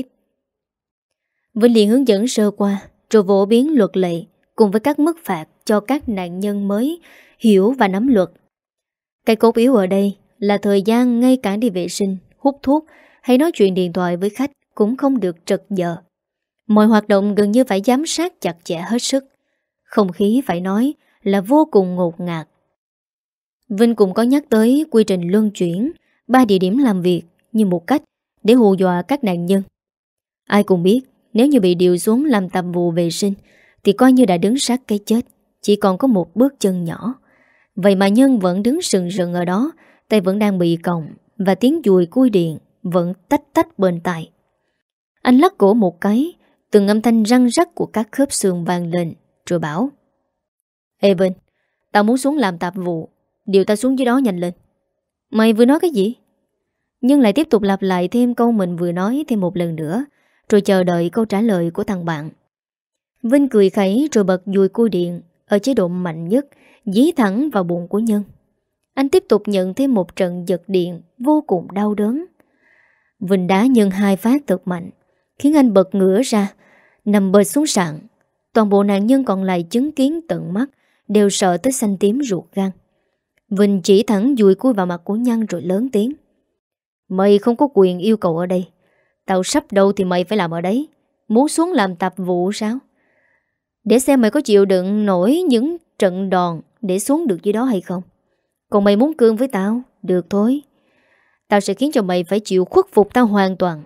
Vinh liền hướng dẫn sơ qua, rồi phổ biến luật lệ cùng với các mức phạt cho các nạn nhân mới hiểu và nắm luật. Cái cốt yếu ở đây là thời gian ngay cả đi vệ sinh, hút thuốc hay nói chuyện điện thoại với khách cũng không được trật giờ. Mọi hoạt động gần như phải giám sát chặt chẽ hết sức. Không khí phải nói là vô cùng ngột ngạt. Vinh cũng có nhắc tới quy trình luân chuyển ba địa điểm làm việc như một cách để hù dọa các nạn nhân. Ai cũng biết nếu như bị điều xuống làm tạp vụ vệ sinh thì coi như đã đứng sát cái chết, chỉ còn có một bước chân nhỏ. Vậy mà Nhân vẫn đứng sừng sừng ở đó, tay vẫn đang bị còng và tiếng dùi cui điện vẫn tách tách bên tai. Anh lắc cổ một cái, từng âm thanh răng rắc của các khớp xương vang lên, rồi bảo: Ê Vinh, tao muốn xuống làm tạp vụ, điều tao xuống dưới đó nhanh lên. Mày vừa nói cái gì? Nhưng lại tiếp tục lặp lại thêm câu mình vừa nói thêm một lần nữa, rồi chờ đợi câu trả lời của thằng bạn. Vinh cười khẩy rồi bật dùi cui điện ở chế độ mạnh nhất, dí thẳng vào bụng của Nhân. Anh tiếp tục nhận thêm một trận giật điện vô cùng đau đớn. Vinh đá Nhân hai phát thật mạnh, khiến anh bật ngửa ra, nằm bệt xuống sàn. Toàn bộ nạn nhân còn lại chứng kiến tận mắt đều sợ tới xanh tím ruột gan. Vinh chỉ thẳng dùi cui vào mặt của Nhân rồi lớn tiếng: Mày không có quyền yêu cầu ở đây. Tao sắp đâu thì mày phải làm ở đấy. Muốn xuống làm tạp vụ sao? Để xem mày có chịu đựng nổi những trận đòn để xuống được dưới đó hay không. Còn mày muốn cương với tao, được thôi. Tao sẽ khiến cho mày phải chịu khuất phục tao hoàn toàn.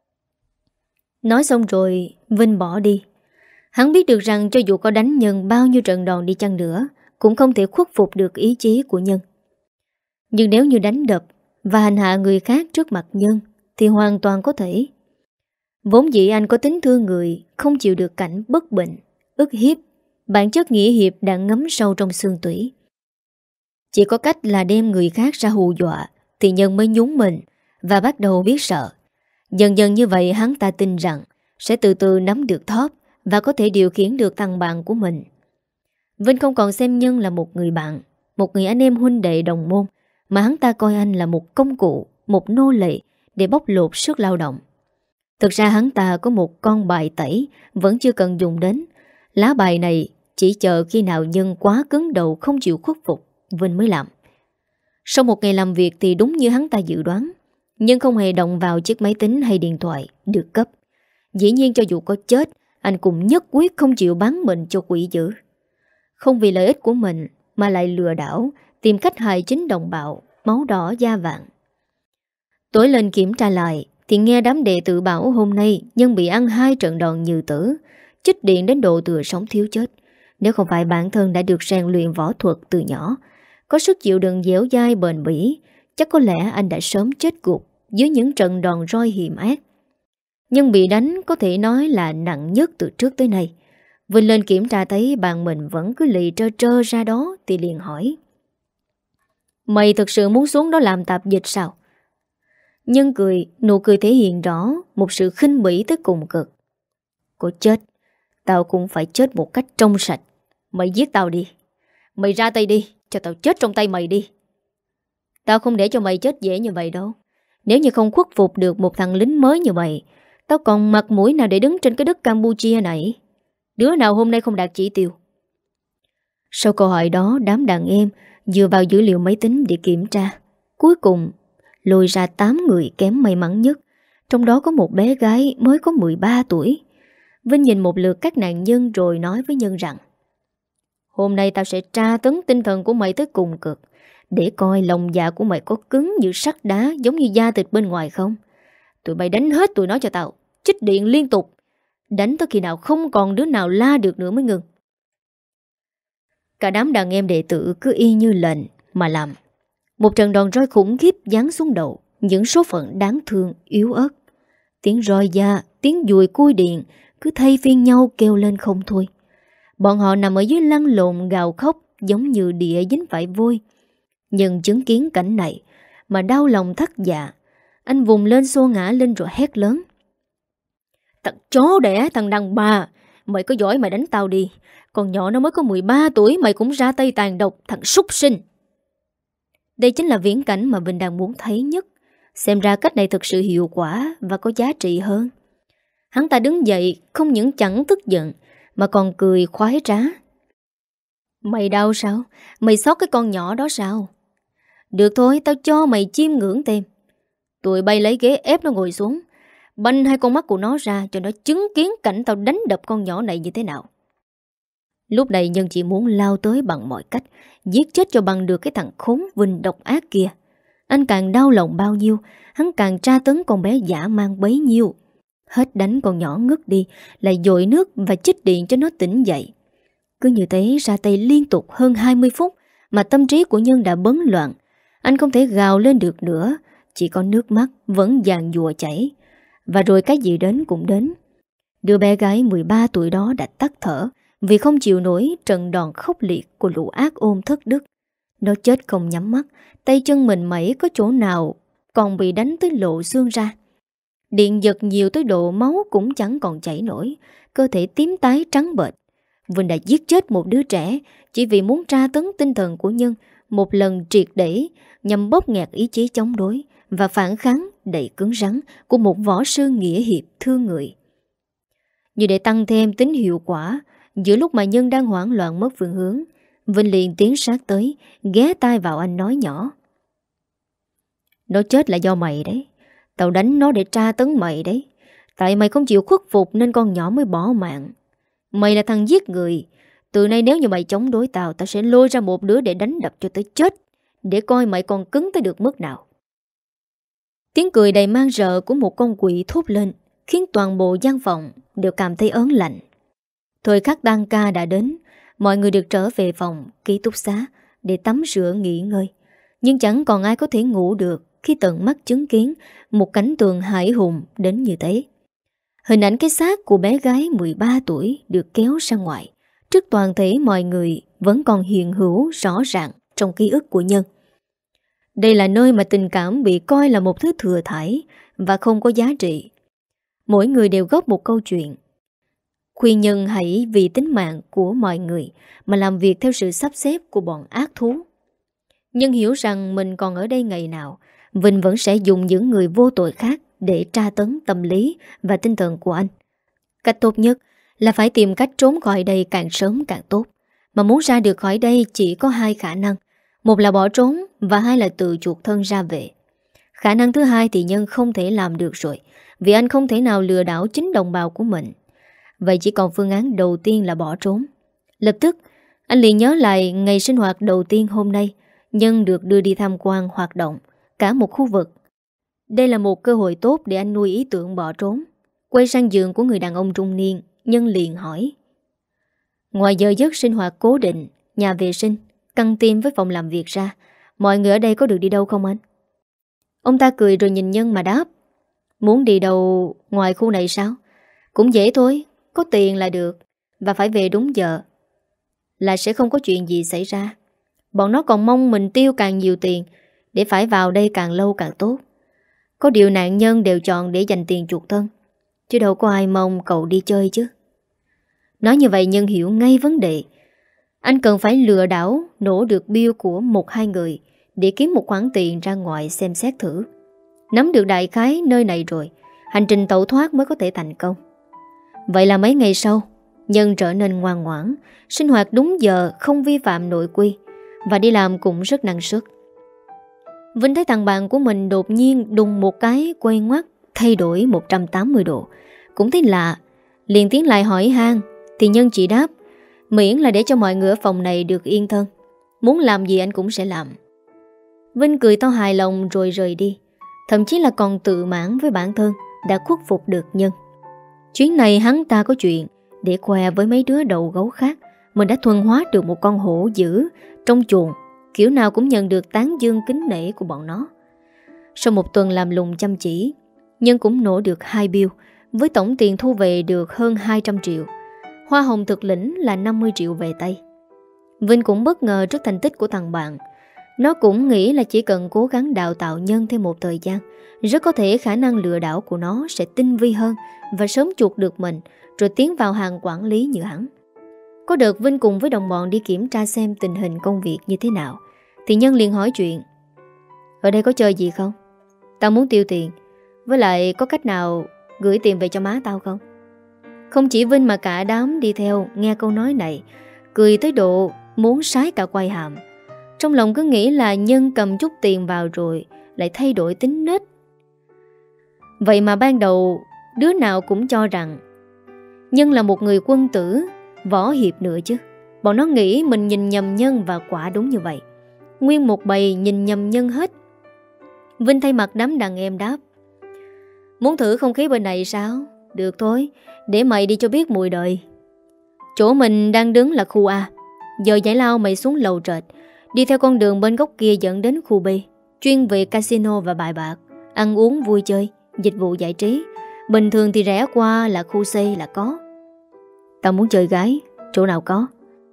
Nói xong rồi Vinh bỏ đi. Hắn biết được rằng cho dù có đánh Nhân bao nhiêu trận đòn đi chăng nữa cũng không thể khuất phục được ý chí của Nhân. Nhưng nếu như đánh đập và hành hạ người khác trước mặt Nhân thì hoàn toàn có thể. Vốn dĩ anh có tính thương người, không chịu được cảnh bất bệnh, ức hiếp. Bản chất nghĩa hiệp đã ngấm sâu trong xương tủy. Chỉ có cách là đem người khác ra hù dọa thì Nhân mới nhún mình và bắt đầu biết sợ. Dần dần như vậy hắn ta tin rằng sẽ từ từ nắm được thóp và có thể điều khiển được thằng bạn của mình. Vinh không còn xem Nhân là một người bạn, một người anh em huynh đệ đồng môn, mà hắn ta coi anh là một công cụ, một nô lệ để bóc lột sức lao động. Thực ra hắn ta có một con bài tẩy vẫn chưa cần dùng đến. Lá bài này chỉ chờ khi nào Nhân quá cứng đầu không chịu khuất phục, Vinh mới làm. Sau một ngày làm việc thì đúng như hắn ta dự đoán, Nhân không hề động vào chiếc máy tính hay điện thoại được cấp. Dĩ nhiên cho dù có chết, anh cũng nhất quyết không chịu bán mình cho quỷ dữ. Không vì lợi ích của mình mà lại lừa đảo, tìm cách hại chính đồng bào, máu đỏ da vàng. Tối lên kiểm tra lại thì nghe đám đệ tử bảo hôm nay Nhân bị ăn hai trận đòn như tử, chích điện đến độ tựa sống thiếu chết. Nếu không phải bản thân đã được rèn luyện võ thuật từ nhỏ, có sức chịu đựng dẻo dai bền bỉ, chắc có lẽ anh đã sớm chết gục dưới những trận đòn roi hiểm ác. Nhưng bị đánh có thể nói là nặng nhất từ trước tới nay. Vinh lên kiểm tra thấy bạn mình vẫn cứ lì trơ trơ ra đó thì liền hỏi: Mày thực sự muốn xuống đó làm tạp dịch sao? Nhân cười, nụ cười thể hiện rõ một sự khinh bỉ tới cùng cực. Có chết, tao cũng phải chết một cách trong sạch. Mày giết tao đi. Mày ra tay đi, cho tao chết trong tay mày đi. Tao không để cho mày chết dễ như vậy đâu. Nếu như không khuất phục được một thằng lính mới như mày, tao còn mặt mũi nào để đứng trên cái đất Campuchia này? Đứa nào hôm nay không đạt chỉ tiêu? Sau câu hỏi đó, đám đàn em dựa vào dữ liệu máy tính để kiểm tra. Cuối cùng lôi ra tám người kém may mắn nhất, trong đó có một bé gái mới có mười ba tuổi. Vinh nhìn một lượt các nạn nhân rồi nói với Nhân rằng: Hôm nay tao sẽ tra tấn tinh thần của mày tới cùng cực, để coi lòng dạ của mày có cứng như sắt đá giống như da thịt bên ngoài không. Tụi bay đánh hết tụi nó cho tao, chích điện liên tục, đánh tới khi nào không còn đứa nào la được nữa mới ngừng. Cả đám đàn em đệ tử cứ y như lệnh mà làm. Một trận đòn roi khủng khiếp giáng xuống đầu những số phận đáng thương, yếu ớt. Tiếng roi da, tiếng dùi cui điện cứ thay phiên nhau kêu lên không thôi. Bọn họ nằm ở dưới lăn lộn gào khóc giống như địa dính phải vôi. Nhưng chứng kiến cảnh này mà đau lòng thắt dạ, anh vùng lên xô ngã lên rồi hét lớn: Thằng chó đẻ, thằng đàn bà, mày có giỏi mày đánh tao đi. Con nhỏ nó mới có mười ba tuổi mày cũng ra tay tàn độc, thằng súc sinh. Đây chính là viễn cảnh mà Vinh đang muốn thấy nhất. Xem ra cách này thực sự hiệu quả và có giá trị hơn. Hắn ta đứng dậy không những chẳng tức giận mà còn cười khoái trá. Mày đau sao? Mày xót cái con nhỏ đó sao? Được thôi, tao cho mày chiêm ngưỡng thêm. Tụi bay lấy ghế ép nó ngồi xuống, banh hai con mắt của nó ra cho nó chứng kiến cảnh tao đánh đập con nhỏ này như thế nào. Lúc này Nhân chỉ muốn lao tới bằng mọi cách, giết chết cho bằng được cái thằng khốn Vinh độc ác kia. Anh càng đau lòng bao nhiêu, hắn càng tra tấn con bé dã man bấy nhiêu. Hết đánh con nhỏ ngất đi, lại dội nước và chích điện cho nó tỉnh dậy. Cứ như thế ra tay liên tục hơn hai mươi phút mà tâm trí của Nhân đã bấn loạn. Anh không thể gào lên được nữa, chỉ có nước mắt vẫn dàn dùa chảy. Và rồi cái gì đến cũng đến. Đứa bé gái mười ba tuổi đó đã tắt thở vì không chịu nổi trận đòn khốc liệt của lũ ác ôn thất đức. Nó chết không nhắm mắt, tay chân mình mẩy có chỗ nào còn bị đánh tới lộ xương ra. Điện giật nhiều tới độ máu cũng chẳng còn chảy nổi, cơ thể tím tái trắng bệch. Vinh đã giết chết một đứa trẻ chỉ vì muốn tra tấn tinh thần của Nhân một lần triệt để, nhằm bóp nghẹt ý chí chống đối và phản kháng đầy cứng rắn của một võ sư nghĩa hiệp thương người. Như để tăng thêm tính hiệu quả, giữa lúc mà Nhân đang hoảng loạn mất phương hướng, Vinh liền tiến sát tới, ghé tai vào anh nói nhỏ: Nó chết là do mày đấy. Tao đánh nó để tra tấn mày đấy. Tại mày không chịu khuất phục nên con nhỏ mới bỏ mạng. Mày là thằng giết người. Từ nay nếu như mày chống đối tao, tao sẽ lôi ra một đứa để đánh đập cho tới chết, để coi mày còn cứng tới được mức nào. Tiếng cười đầy man rợ của một con quỷ thốt lên, khiến toàn bộ gian phòng đều cảm thấy ớn lạnh. Thời khắc tan ca đã đến, mọi người được trở về phòng ký túc xá để tắm rửa nghỉ ngơi. Nhưng chẳng còn ai có thể ngủ được khi tận mắt chứng kiến một cảnh tượng hãi hùng đến như thế. Hình ảnh cái xác của bé gái mười ba tuổi được kéo ra ngoài, trước toàn thể mọi người vẫn còn hiện hữu rõ ràng trong ký ức của Nhân. Đây là nơi mà tình cảm bị coi là một thứ thừa thải và không có giá trị. Mỗi người đều góp một câu chuyện. Khuyên Nhân hãy vì tính mạng của mọi người mà làm việc theo sự sắp xếp của bọn ác thú. Nhân hiểu rằng mình còn ở đây ngày nào, Vinh vẫn sẽ dùng những người vô tội khác để tra tấn tâm lý và tinh thần của anh. Cách tốt nhất là phải tìm cách trốn khỏi đây càng sớm càng tốt. Mà muốn ra được khỏi đây chỉ có hai khả năng. Một là bỏ trốn và hai là tự chuộc thân ra về. Khả năng thứ hai thì Nhân không thể làm được rồi, vì anh không thể nào lừa đảo chính đồng bào của mình. Vậy chỉ còn phương án đầu tiên là bỏ trốn. Lập tức anh liền nhớ lại ngày sinh hoạt đầu tiên hôm nay. Nhân được đưa đi tham quan hoạt động cả một khu vực. Đây là một cơ hội tốt để anh nuôi ý tưởng bỏ trốn. Quay sang giường của người đàn ông trung niên, Nhân liền hỏi: Ngoài giờ giấc sinh hoạt cố định, nhà vệ sinh, căng tin với phòng làm việc ra, mọi người ở đây có được đi đâu không anh? Ông ta cười rồi nhìn Nhân mà đáp: Muốn đi đâu ngoài khu này sao? Cũng dễ thôi, có tiền là được, và phải về đúng giờ, là sẽ không có chuyện gì xảy ra. Bọn nó còn mong mình tiêu càng nhiều tiền để phải vào đây càng lâu càng tốt. Có điều nạn nhân đều chọn để dành tiền chuộc thân, chứ đâu có ai mong cậu đi chơi chứ. Nói như vậy Nhân hiểu ngay vấn đề. Anh cần phải lừa đảo nổ được bill của một hai người để kiếm một khoản tiền ra ngoài xem xét thử. Nắm được đại khái nơi này rồi, hành trình tẩu thoát mới có thể thành công. Vậy là mấy ngày sau, Nhân trở nên ngoan ngoãn, sinh hoạt đúng giờ, không vi phạm nội quy, và đi làm cũng rất năng suất. Vinh thấy thằng bạn của mình đột nhiên đùng một cái quay ngoắt, thay đổi một trăm tám mươi độ. Cũng thấy lạ, liền tiến lại hỏi han. Thì Nhân chỉ đáp, miễn là để cho mọi người ở phòng này được yên thân, muốn làm gì anh cũng sẽ làm. Vinh cười to hài lòng rồi rời đi. Thậm chí là còn tự mãn với bản thân đã khuất phục được Nhân. Chuyến này hắn ta có chuyện để khoe với mấy đứa đầu gấu khác. Mình đã thuần hóa được một con hổ dữ trong chuồng, kiểu nào cũng nhận được tán dương kính nể của bọn nó. Sau một tuần làm lùng chăm chỉ, Nhân cũng nổ được hai bill, với tổng tiền thu về được hơn hai trăm triệu. Hoa hồng thực lĩnh là năm mươi triệu về tay. Vinh cũng bất ngờ trước thành tích của thằng bạn. Nó cũng nghĩ là chỉ cần cố gắng đào tạo Nhân thêm một thời gian, rất có thể khả năng lừa đảo của nó sẽ tinh vi hơn và sớm chuộc được mình, rồi tiến vào hàng quản lý như hắn. Có đợt Vinh cùng với đồng bọn đi kiểm tra xem tình hình công việc như thế nào, thì Nhân liền hỏi chuyện. Ở đây có chơi gì không? Tao muốn tiêu tiền, với lại có cách nào gửi tiền về cho má tao không? Không chỉ Vinh mà cả đám đi theo nghe câu nói này cười tới độ muốn sái cả quai hàm. Trong lòng cứ nghĩ là Nhân cầm chút tiền vào rồi lại thay đổi tính nết. Vậy mà ban đầu đứa nào cũng cho rằng Nhân là một người quân tử, võ hiệp nữa chứ. Bọn nó nghĩ mình nhìn nhầm Nhân, và quả đúng như vậy. Nguyên một bầy nhìn nhầm Nhân hết. Vinh thay mặt đám đàn em đáp, muốn thử không khí bên này sao? Được thôi, để mày đi cho biết mùi đời. Chỗ mình đang đứng là khu A. Giờ giải lao mày xuống lầu trệt, đi theo con đường bên góc kia dẫn đến khu B, chuyên về casino và bài bạc, ăn uống vui chơi, dịch vụ giải trí. Bình thường thì rẽ qua là khu C là có. Tao muốn chơi gái, chỗ nào có?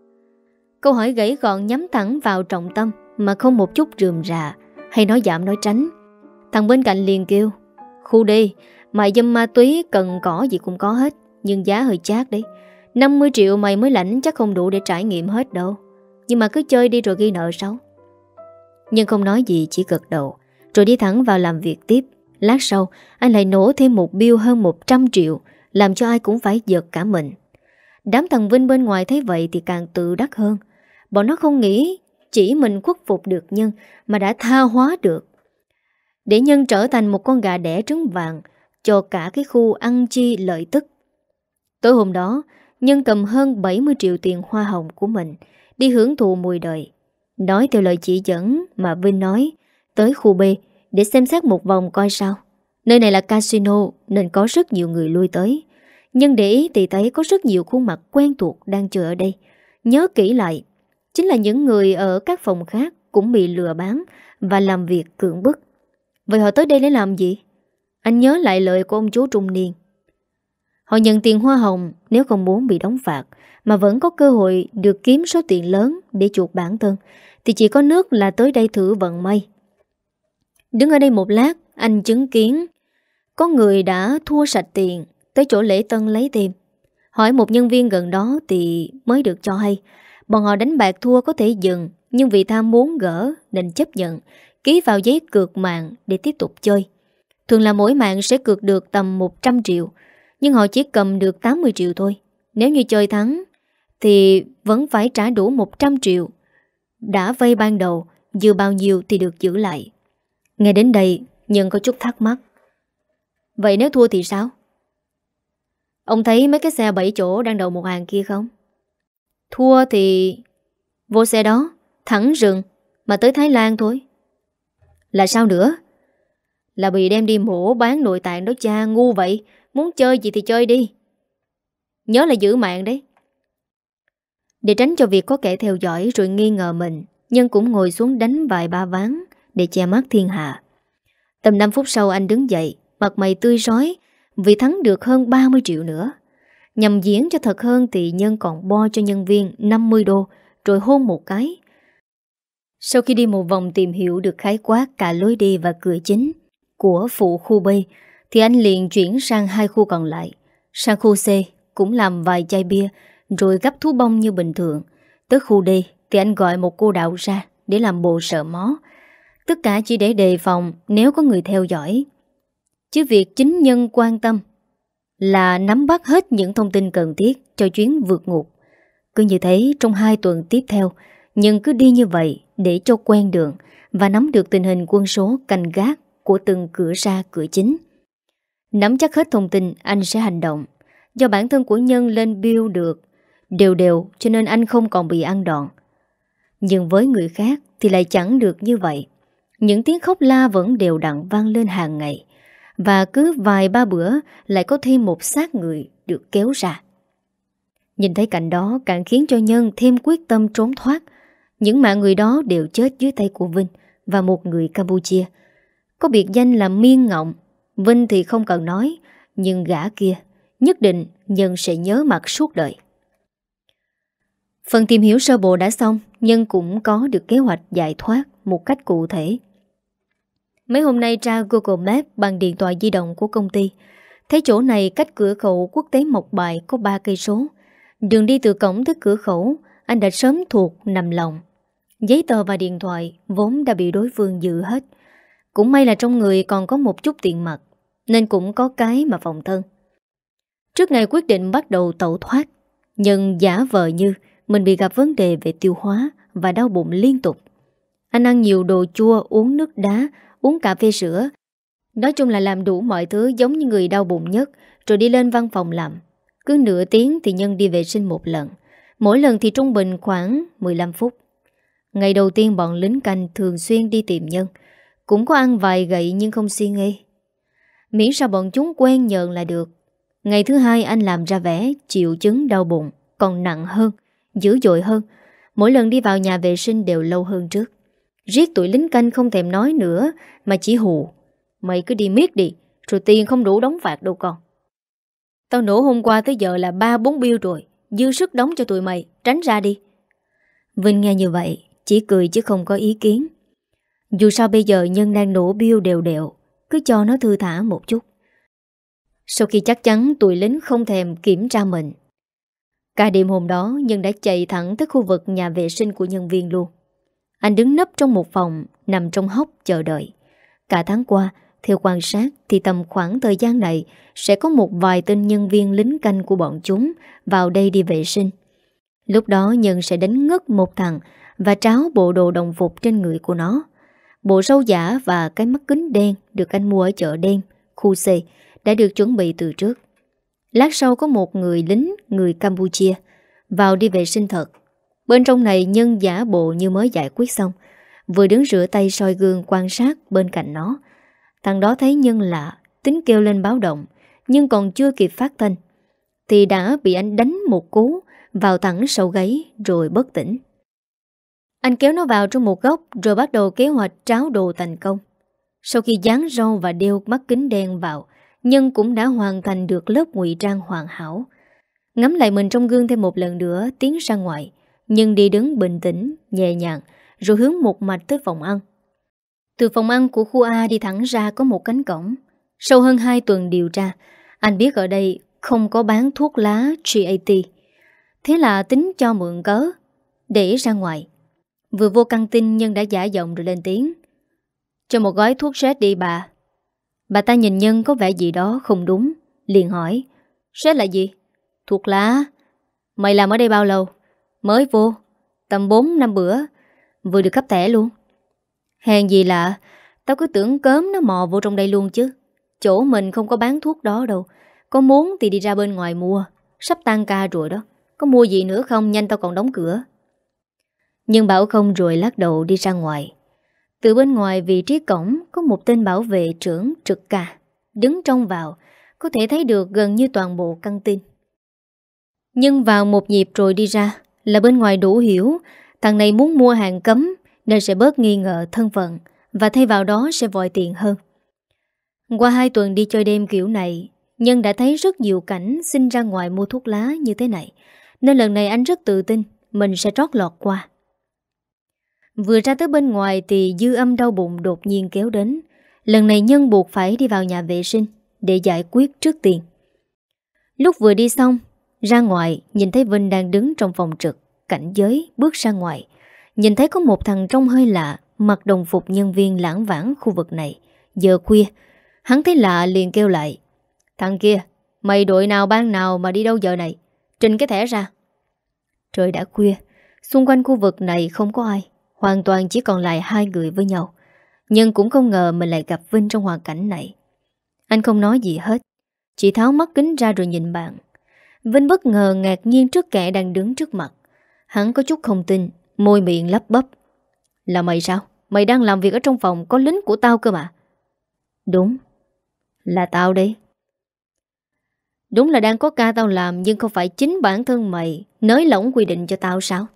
Câu hỏi gãy gọn nhắm thẳng vào trọng tâm, mà không một chút rườm rà hay nói giảm nói tránh. Thằng bên cạnh liền kêu, khu D, mày dâm ma túy cần cỏ gì cũng có hết, nhưng giá hơi chát đấy. năm mươi triệu mày mới lãnh chắc không đủ để trải nghiệm hết đâu. Nhưng mà cứ chơi đi rồi ghi nợ sau. Nhưng không nói gì, chỉ gật đầu, rồi đi thẳng vào làm việc tiếp. Lát sau anh lại nổ thêm một bill hơn một trăm triệu, làm cho ai cũng phải giật cả mình. Đám thằng Vinh bên ngoài thấy vậy thì càng tự đắc hơn. Bọn nó không nghĩ chỉ mình khuất phục được Nhân, mà đã tha hóa được, để Nhân trở thành một con gà đẻ trứng vàng cho cả cái khu ăn chi lợi tức. Tối hôm đó, Nhân cầm hơn bảy mươi triệu tiền hoa hồng của mình đi hưởng thụ mùi đời. Nói theo lời chỉ dẫn mà Vinh nói, tới khu B để xem xét một vòng coi sao. Nơi này là casino nên có rất nhiều người lui tới. Nhưng để ý thì thấy có rất nhiều khuôn mặt quen thuộc đang chờ ở đây. Nhớ kỹ lại, chính là những người ở các phòng khác cũng bị lừa bán và làm việc cưỡng bức. Vậy họ tới đây để làm gì? Anh nhớ lại lời của ông chú trung niên. Họ nhận tiền hoa hồng nếu không muốn bị đóng phạt, mà vẫn có cơ hội được kiếm số tiền lớn để chuộc bản thân, thì chỉ có nước là tới đây thử vận may. Đứng ở đây một lát, anh chứng kiến có người đã thua sạch tiền tới chỗ lễ tân lấy thêm. Hỏi một nhân viên gần đó thì mới được cho hay bọn họ đánh bạc thua có thể dừng, nhưng vì tham muốn gỡ nên chấp nhận ký vào giấy cược mạng để tiếp tục chơi. Thường là mỗi mạng sẽ cược được tầm một trăm triệu, nhưng họ chỉ cầm được tám mươi triệu thôi. Nếu như chơi thắng thì vẫn phải trả đủ một trăm triệu đã vay ban đầu, dư bao nhiêu thì được giữ lại. Nghe đến đây, Nhân có chút thắc mắc. Vậy nếu thua thì sao? Ông thấy mấy cái xe bảy chỗ đang đậu một hàng kia không? Thua thì vô xe đó, thẳng rừng mà tới Thái Lan thôi. Là sao nữa? Là bị đem đi mổ bán nội tạng đó cha, ngu vậy. Muốn chơi gì thì chơi đi, nhớ là giữ mạng đấy. Để tránh cho việc có kẻ theo dõi rồi nghi ngờ mình, Nhân cũng ngồi xuống đánh vài ba ván để che mắt thiên hạ. Tầm năm phút sau anh đứng dậy, mặt mày tươi rói vì thắng được hơn ba mươi triệu nữa. Nhằm diễn cho thật hơn thì Nhân còn bo cho nhân viên năm mươi đô rồi hôn một cái. Sau khi đi một vòng tìm hiểu được khái quát cả lối đi và cửa chính của phụ khu B, thì anh liền chuyển sang hai khu còn lại. Sang khu C cũng làm vài chai bia rồi gắp thú bông như bình thường. Tới khu D thì anh gọi một cô đạo ra để làm bộ sợ mó. Tất cả chỉ để đề phòng nếu có người theo dõi. Chứ việc chính Nhân quan tâm là nắm bắt hết những thông tin cần thiết cho chuyến vượt ngục. Cứ như thế trong hai tuần tiếp theo, Nhân cứ đi như vậy để cho quen đường và nắm được tình hình quân số canh gác của từng cửa ra cửa chính. Nắm chắc hết thông tin anh sẽ hành động. Do bản thân của Nhân lên bill được đều đều cho nên anh không còn bị ăn đòn. Nhưng với người khác thì lại chẳng được như vậy. Những tiếng khóc la vẫn đều đặn vang lên hàng ngày. Và cứ vài ba bữa lại có thêm một xác người được kéo ra. Nhìn thấy cảnh đó càng khiến cho Nhân thêm quyết tâm trốn thoát. Những mạng người đó đều chết dưới tay của Vinh và một người Campuchia. Có biệt danh là Miên Ngọng. Vinh thì không cần nói, nhưng gã kia nhất định Nhân sẽ nhớ mặt suốt đời. Phần tìm hiểu sơ bộ đã xong, Nhân cũng có được kế hoạch giải thoát một cách cụ thể. Mấy hôm nay tra Google Maps bằng điện thoại di động của công ty, thấy chỗ này cách cửa khẩu quốc tế Mộc Bài có ba cây số. Đường đi từ cổng tới cửa khẩu anh đã sớm thuộc nằm lòng. Giấy tờ và điện thoại vốn đã bị đối phương giữ hết. Cũng may là trong người còn có một chút tiền mặt, nên cũng có cái mà phòng thân. Trước ngày quyết định bắt đầu tẩu thoát, Nhân giả vờ như mình bị gặp vấn đề về tiêu hóa và đau bụng liên tục. Anh ăn nhiều đồ chua, uống nước đá, uống cà phê sữa. Nói chung là làm đủ mọi thứ giống như người đau bụng nhất, rồi đi lên văn phòng làm. Cứ nửa tiếng thì Nhân đi vệ sinh một lần. Mỗi lần thì trung bình khoảng mười lăm phút. Ngày đầu tiên bọn lính canh thường xuyên đi tìm Nhân. Cũng có ăn vài gậy nhưng không suy nghĩ. Miễn sao bọn chúng quen nhờn là được. Ngày thứ hai anh làm ra vẻ triệu chứng đau bụng còn nặng hơn, dữ dội hơn. Mỗi lần đi vào nhà vệ sinh đều lâu hơn trước. Riết tụi lính canh không thèm nói nữa mà chỉ hù. Mày cứ đi miết đi, rồi tiền không đủ đóng phạt đâu con. Tao nổ hôm qua tới giờ là ba bốn bill rồi, dư sức đóng cho tụi mày, tránh ra đi. Vinh nghe như vậy chỉ cười chứ không có ý kiến. Dù sao bây giờ Nhân đang nổ bill đều đều, cứ cho nó thư thả một chút. Sau khi chắc chắn tụi lính không thèm kiểm tra mình, cả đêm hôm đó Nhân đã chạy thẳng tới khu vực nhà vệ sinh của nhân viên luôn. Anh đứng nấp trong một phòng, nằm trong hốc chờ đợi. Cả tháng qua, theo quan sát thì tầm khoảng thời gian này sẽ có một vài tên nhân viên lính canh của bọn chúng vào đây đi vệ sinh. Lúc đó Nhân sẽ đánh ngất một thằng và tráo bộ đồ đồng phục trên người của nó. Bộ râu giả và cái mắt kính đen được anh mua ở chợ đen, khu C, đã được chuẩn bị từ trước. Lát sau có một người lính, người Campuchia, vào đi vệ sinh thật. Bên trong này Nhân giả bộ như mới giải quyết xong, vừa đứng rửa tay soi gương quan sát bên cạnh nó. Thằng đó thấy Nhân lạ, tính kêu lên báo động, nhưng còn chưa kịp phát thanh thì đã bị anh đánh một cú vào thẳng sau gáy rồi bất tỉnh. Anh kéo nó vào trong một góc rồi bắt đầu kế hoạch tráo đồ thành công. Sau khi dán râu và đeo mắt kính đen vào, Nhân cũng đã hoàn thành được lớp ngụy trang hoàn hảo. Ngắm lại mình trong gương thêm một lần nữa, tiến ra ngoài. Nhân đi đứng bình tĩnh, nhẹ nhàng, rồi hướng một mạch tới phòng ăn. Từ phòng ăn của khu A đi thẳng ra có một cánh cổng. Sau hơn hai tuần điều tra, anh biết ở đây không có bán thuốc lá giê a tê. Thế là tính cho mượn cớ để ra ngoài. Vừa vô căng tin Nhân đã giả giọng rồi lên tiếng. Cho một gói thuốc sét đi bà. Bà ta nhìn Nhân có vẻ gì đó không đúng, liền hỏi. Sét là gì? Thuốc lá. Mày làm ở đây bao lâu? Mới vô, tầm bốn năm bữa. Vừa được cấp thẻ luôn. Hèn gì lạ, tao cứ tưởng cớm nó mò vô trong đây luôn chứ. Chỗ mình không có bán thuốc đó đâu. Có muốn thì đi ra bên ngoài mua. Sắp tan ca rồi đó. Có mua gì nữa không, nhanh tao còn đóng cửa. Nhưng bảo không rồi lắc đầu đi ra ngoài. Từ bên ngoài vị trí cổng có một tên bảo vệ trưởng trực ca. Đứng trông vào, có thể thấy được gần như toàn bộ căng tin. Nhưng vào một nhịp rồi đi ra là bên ngoài đủ hiểu thằng này muốn mua hàng cấm nên sẽ bớt nghi ngờ thân phận và thay vào đó sẽ vòi tiền hơn. Qua hai tuần đi chơi đêm kiểu này, Nhân đã thấy rất nhiều cảnh xin ra ngoài mua thuốc lá như thế này, nên lần này anh rất tự tin mình sẽ trót lọt qua. Vừa ra tới bên ngoài thì dư âm đau bụng đột nhiên kéo đến. Lần này Nhân buộc phải đi vào nhà vệ sinh để giải quyết trước tiên. Lúc vừa đi xong, ra ngoài nhìn thấy Vinh đang đứng trong phòng trực, cảnh giới bước ra ngoài. Nhìn thấy có một thằng trông hơi lạ, mặc đồng phục nhân viên lãng vãng khu vực này. Giờ khuya, hắn thấy lạ liền kêu lại. Thằng kia, mày đội nào ban nào mà đi đâu giờ này? Trình cái thẻ ra. Trời đã khuya, xung quanh khu vực này không có ai. Hoàn toàn chỉ còn lại hai người với nhau. Nhưng cũng không ngờ mình lại gặp Vinh trong hoàn cảnh này. Anh không nói gì hết, chỉ tháo mắt kính ra rồi nhìn bạn. Vinh bất ngờ ngạc nhiên trước kẻ đang đứng trước mặt. Hắn có chút không tin, môi miệng lắp bắp. Là mày sao? Mày đang làm việc ở trong phòng có lính của tao cơ mà. Đúng, là tao đây. Đúng là đang có ca tao làm, nhưng không phải chính bản thân mày nới lỏng quy định cho tao sao?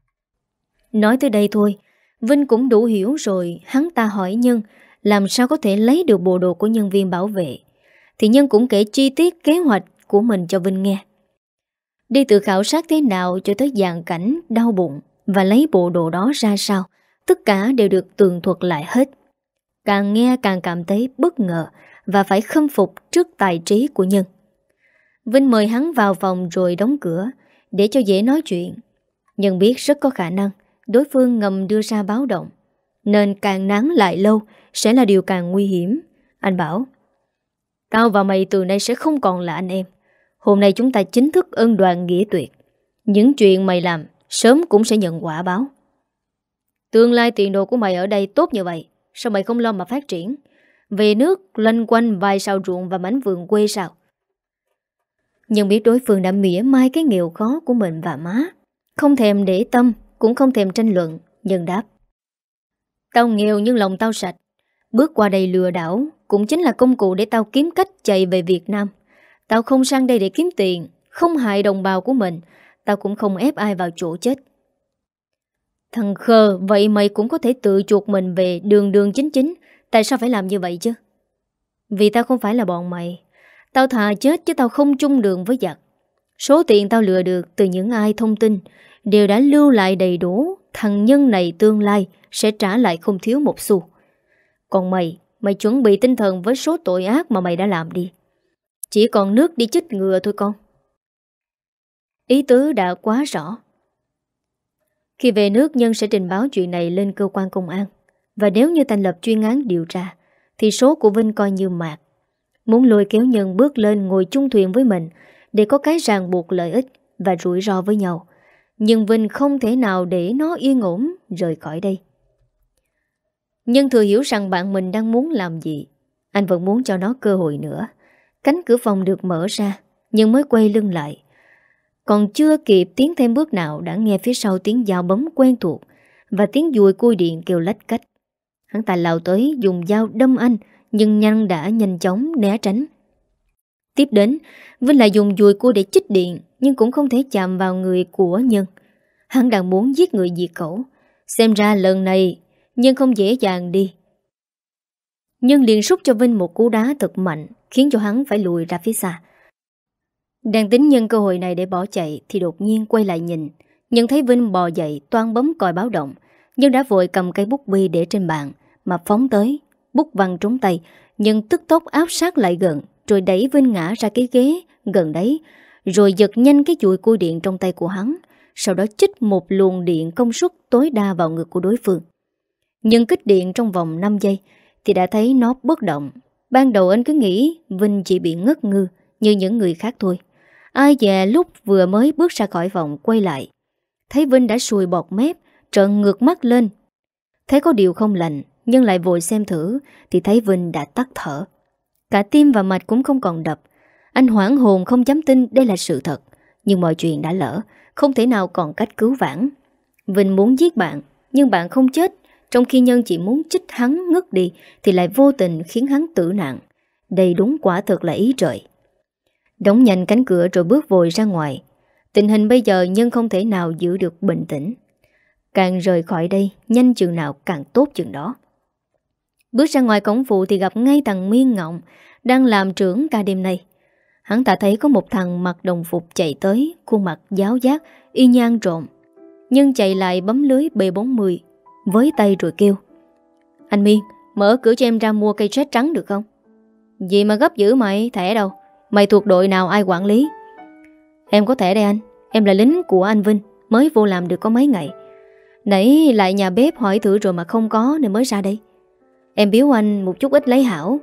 Nói tới đây thôi, Vinh cũng đủ hiểu rồi. Hắn ta hỏi Nhân làm sao có thể lấy được bộ đồ của nhân viên bảo vệ, thì Nhân cũng kể chi tiết kế hoạch của mình cho Vinh nghe. Đi từ khảo sát thế nào cho tới dàn cảnh đau bụng và lấy bộ đồ đó ra sao, tất cả đều được tường thuật lại hết. Càng nghe càng cảm thấy bất ngờ và phải khâm phục trước tài trí của Nhân. Vinh mời hắn vào phòng rồi đóng cửa để cho dễ nói chuyện. Nhân biết rất có khả năng đối phương ngầm đưa ra báo động, nên càng nán lại lâu sẽ là điều càng nguy hiểm. Anh bảo: Tao và mày từ nay sẽ không còn là anh em. Hôm nay chúng ta chính thức ân đoạn nghĩa tuyệt. Những chuyện mày làm sớm cũng sẽ nhận quả báo. Tương lai tiền đồ của mày ở đây tốt như vậy, sao mày không lo mà phát triển? Về nước loanh quanh vài sào ruộng và mảnh vườn quê sao? Nhưng biết đối phương đã mỉa mai cái nghèo khó của mình và má, không thèm để tâm, cũng không thèm tranh luận. Nhân đáp: Tao nghèo nhưng lòng tao sạch. Bước qua đây lừa đảo cũng chính là công cụ để tao kiếm cách chạy về Việt Nam. Tao không sang đây để kiếm tiền, không hại đồng bào của mình. Tao cũng không ép ai vào chỗ chết. Thằng khờ, vậy mày cũng có thể tự chuộc mình về đường đường chính chính. Tại sao phải làm như vậy chứ? Vì tao không phải là bọn mày. Tao thà chết chứ tao không chung đường với giặc. Số tiền tao lừa được từ những ai thông tin đều đã lưu lại đầy đủ. Thằng Nhân này tương lai sẽ trả lại không thiếu một xu. Còn mày, mày chuẩn bị tinh thần với số tội ác mà mày đã làm đi. Chỉ còn nước đi chích ngừa thôi con. Ý tứ đã quá rõ. Khi về nước, Nhân sẽ trình báo chuyện này lên cơ quan công an. Và nếu như thành lập chuyên án điều tra thì số của Vinh coi như mạt. Muốn lôi kéo Nhân bước lên ngồi chung thuyền với mình để có cái ràng buộc lợi ích và rủi ro với nhau. Nhưng Vinh không thể nào để nó yên ổn rời khỏi đây. Nhân thừa hiểu rằng bạn mình đang muốn làm gì. Anh vẫn muốn cho nó cơ hội nữa. Cánh cửa phòng được mở ra, nhưng mới quay lưng lại. Còn chưa kịp tiến thêm bước nào đã nghe phía sau tiếng dao bấm quen thuộc và tiếng dùi cui điện kêu lách cách. Hắn ta lao tới dùng dao đâm anh, nhưng Nhân đã nhanh chóng né tránh. Tiếp đến, Vinh lại dùng dùi cui để chích điện, nhưng cũng không thể chạm vào người của Nhân. Hắn đang muốn giết người diệt khẩu. Xem ra lần này Nhân không dễ dàng đi. Nhân liền sút cho Vinh một cú đá thật mạnh, khiến cho hắn phải lùi ra phía xa. Đang tính nhân cơ hội này để bỏ chạy thì đột nhiên quay lại nhìn. Nhân thấy Vinh bò dậy toan bấm còi báo động, nhưng đã vội cầm cây bút bi để trên bàn mà phóng tới. Bút văng trúng tay, Nhân tức tốc áp sát lại gần, rồi đẩy Vinh ngã ra cái ghế gần đấy, rồi giật nhanh cái dùi cui điện trong tay của hắn, sau đó chích một luồng điện công suất tối đa vào ngực của đối phương. Nhân kích điện trong vòng năm giây thì đã thấy nó bất động. Ban đầu anh cứ nghĩ Vinh chỉ bị ngất ngư như những người khác thôi. Ai dè lúc vừa mới bước ra khỏi phòng quay lại, thấy Vinh đã sùi bọt mép, trợn ngược mắt lên. Thấy có điều không lành, nhưng lại vội xem thử thì thấy Vinh đã tắt thở. Cả tim và mạch cũng không còn đập. Anh hoảng hồn không dám tin đây là sự thật. Nhưng mọi chuyện đã lỡ, không thể nào còn cách cứu vãn. Vinh muốn giết bạn, nhưng bạn không chết. Trong khi Nhân chỉ muốn chích hắn ngất đi thì lại vô tình khiến hắn tử nạn. Đây đúng quả thật là ý trời. Đóng nhanh cánh cửa rồi bước vội ra ngoài. Tình hình bây giờ Nhân không thể nào giữ được bình tĩnh. Càng rời khỏi đây, nhanh chừng nào càng tốt chừng đó. Bước ra ngoài cổng phụ thì gặp ngay thằng Miên Ngọng đang làm trưởng ca đêm nay. Hắn ta thấy có một thằng mặc đồng phục chạy tới, khuôn mặt giáo giác, y nhang trộm. Nhưng chạy lại bấm lưới B bốn mươi với tay rồi kêu: Anh Miên, mở cửa cho em ra mua cây chết trắng được không? Gì mà gấp dữ mày, thẻ đâu? Mày thuộc đội nào ai quản lý? Em có thẻ đây anh, em là lính của anh Vinh, mới vô làm được có mấy ngày. Nãy lại nhà bếp hỏi thử rồi mà không có nên mới ra đây. Em biếu anh một chút ít lấy hảo.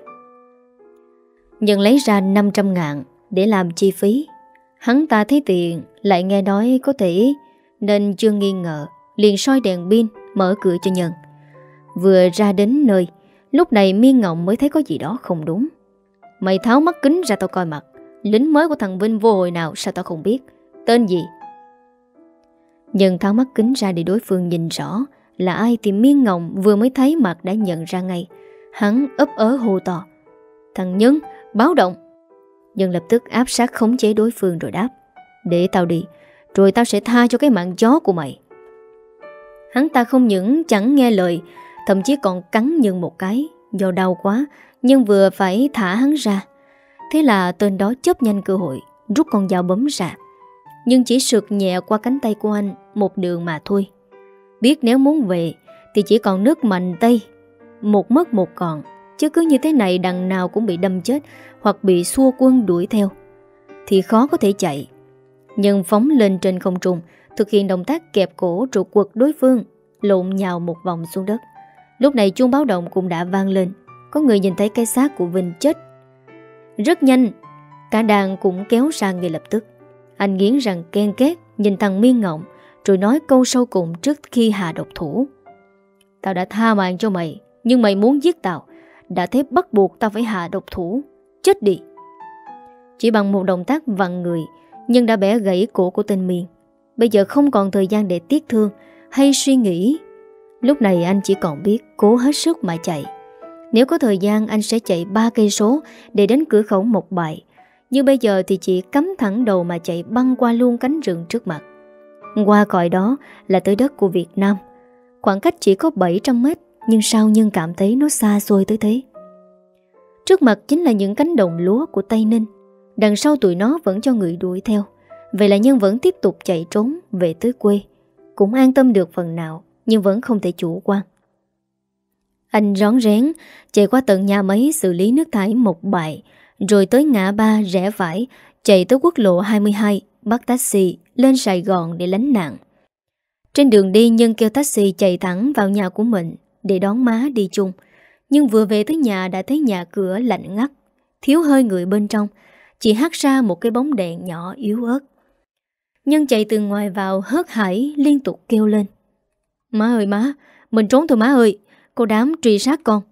Nhân lấy ra năm trăm ngàn để làm chi phí. Hắn ta thấy tiền, lại nghe nói có thể nên chưa nghi ngờ, liền soi đèn pin mở cửa cho Nhân. Vừa ra đến nơi, lúc này Miên Ngọng mới thấy có gì đó không đúng. Mày tháo mắt kính ra tao coi mặt. Lính mới của thằng Vinh vô hồi nào sao tao không biết. Tên gì? Nhân tháo mắt kính ra để đối phương nhìn rõ là ai thì Miên Ngộng vừa mới thấy mặt đã nhận ra ngay. Hắn ấp ớ hô to: Thằng Nhân, báo động! Nhân lập tức áp sát khống chế đối phương rồi đáp: Để tao đi, rồi tao sẽ tha cho cái mạng chó của mày. Hắn ta không những chẳng nghe lời, thậm chí còn cắn Nhân một cái. Do đau quá, Nhân vừa phải thả hắn ra. Thế là tên đó chớp nhanh cơ hội, rút con dao bấm ra. Nhưng chỉ sượt nhẹ qua cánh tay của anh một đường mà thôi. Biết nếu muốn về thì chỉ còn nước mạnh tay, một mất một còn. Chứ cứ như thế này đằng nào cũng bị đâm chết hoặc bị xua quân đuổi theo thì khó có thể chạy. Nhân phóng lên trên không trung, thực hiện động tác kẹp cổ rồi quật đối phương, lộn nhào một vòng xuống đất. Lúc này chuông báo động cũng đã vang lên. Có người nhìn thấy cái xác của Vinh chết. Rất nhanh, cả đàn cũng kéo ra ngay lập tức. Anh nghiến răng ken két nhìn thằng Miên Ngộng, rồi nói câu sau cùng trước khi hạ độc thủ: Tao đã tha mạng cho mày, nhưng mày muốn giết tao, đã thế bắt buộc tao phải hạ độc thủ. Chết đi! Chỉ bằng một động tác vặn người, nhưng đã bẻ gãy cổ của tên Miên. Bây giờ không còn thời gian để tiếc thương hay suy nghĩ. Lúc này anh chỉ còn biết cố hết sức mà chạy. Nếu có thời gian anh sẽ chạy ba cây số để đến cửa khẩu Mộc Bài. Nhưng bây giờ thì chỉ cắm thẳng đầu mà chạy băng qua luôn cánh rừng trước mặt. Qua cõi đó là tới đất của Việt Nam. Khoảng cách chỉ có bảy trăm mét, nhưng sao Nhân cảm thấy nó xa xôi tới thế. Trước mặt chính là những cánh đồng lúa của Tây Ninh. Đằng sau tụi nó vẫn cho người đuổi theo. Vậy là Nhân vẫn tiếp tục chạy trốn về tới quê. Cũng an tâm được phần nào, nhưng vẫn không thể chủ quan. Anh rón rén chạy qua tận nhà máy xử lý nước thải Mộc Bài, rồi tới ngã ba rẽ phải, chạy tới quốc lộ hai mươi hai, bắt taxi lên Sài Gòn để lánh nạn. Trên đường đi, Nhân kêu taxi chạy thẳng vào nhà của mình để đón má đi chung. Nhưng vừa về tới nhà đã thấy nhà cửa lạnh ngắt, thiếu hơi người bên trong, chỉ hắt ra một cái bóng đèn nhỏ yếu ớt. Nhân chạy từ ngoài vào hớt hải liên tục kêu lên: Má ơi má, mình trốn thôi má ơi, cô đám truy sát con.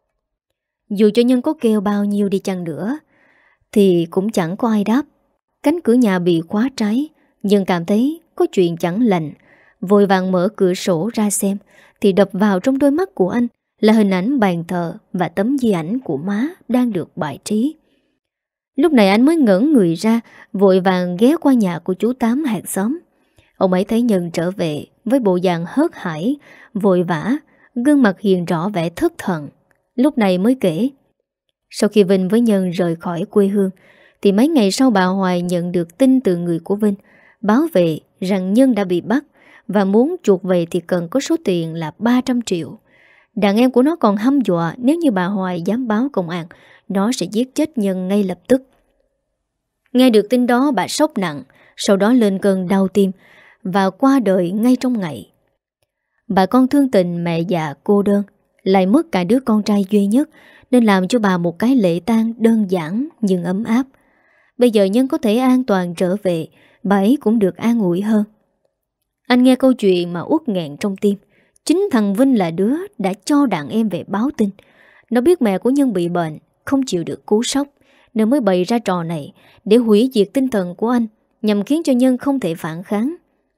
Dù cho Nhân có kêu bao nhiêu đi chăng nữa thì cũng chẳng có ai đáp. Cánh cửa nhà bị khóa trái. Nhân cảm thấy có chuyện chẳng lành, vội vàng mở cửa sổ ra xem, thì đập vào trong đôi mắt của anh là hình ảnh bàn thờ và tấm di ảnh của má đang được bài trí. Lúc này anh mới ngẩng người ra, vội vàng ghé qua nhà của chú Tám hàng xóm. Ông ấy thấy Nhân trở về với bộ dạng hớt hải, vội vã, gương mặt hiện rõ vẻ thất thần. Lúc này mới kể: Sau khi Vinh với Nhân rời khỏi quê hương thì mấy ngày sau bà Hoài nhận được tin từ người của Vinh báo về rằng Nhân đã bị bắt, và muốn chuộc về thì cần có số tiền là ba trăm triệu. Đàn em của nó còn hăm dọa nếu như bà Hoài dám báo công an, nó sẽ giết chết Nhân ngay lập tức. Nghe được tin đó bà sốc nặng, sau đó lên cơn đau tim và qua đời ngay trong ngày. Bà con thương tình mẹ già cô đơn, lại mất cả đứa con trai duy nhất, nên làm cho bà một cái lễ tang đơn giản nhưng ấm áp. Bây giờ Nhân có thể an toàn trở về, bà ấy cũng được an ủi hơn. Anh nghe câu chuyện mà uất nghẹn trong tim. Chính thằng Vinh là đứa đã cho đàn em về báo tin. Nó biết mẹ của Nhân bị bệnh, không chịu được cú sốc, nên mới bày ra trò này để hủy diệt tinh thần của anh, nhằm khiến cho Nhân không thể phản kháng.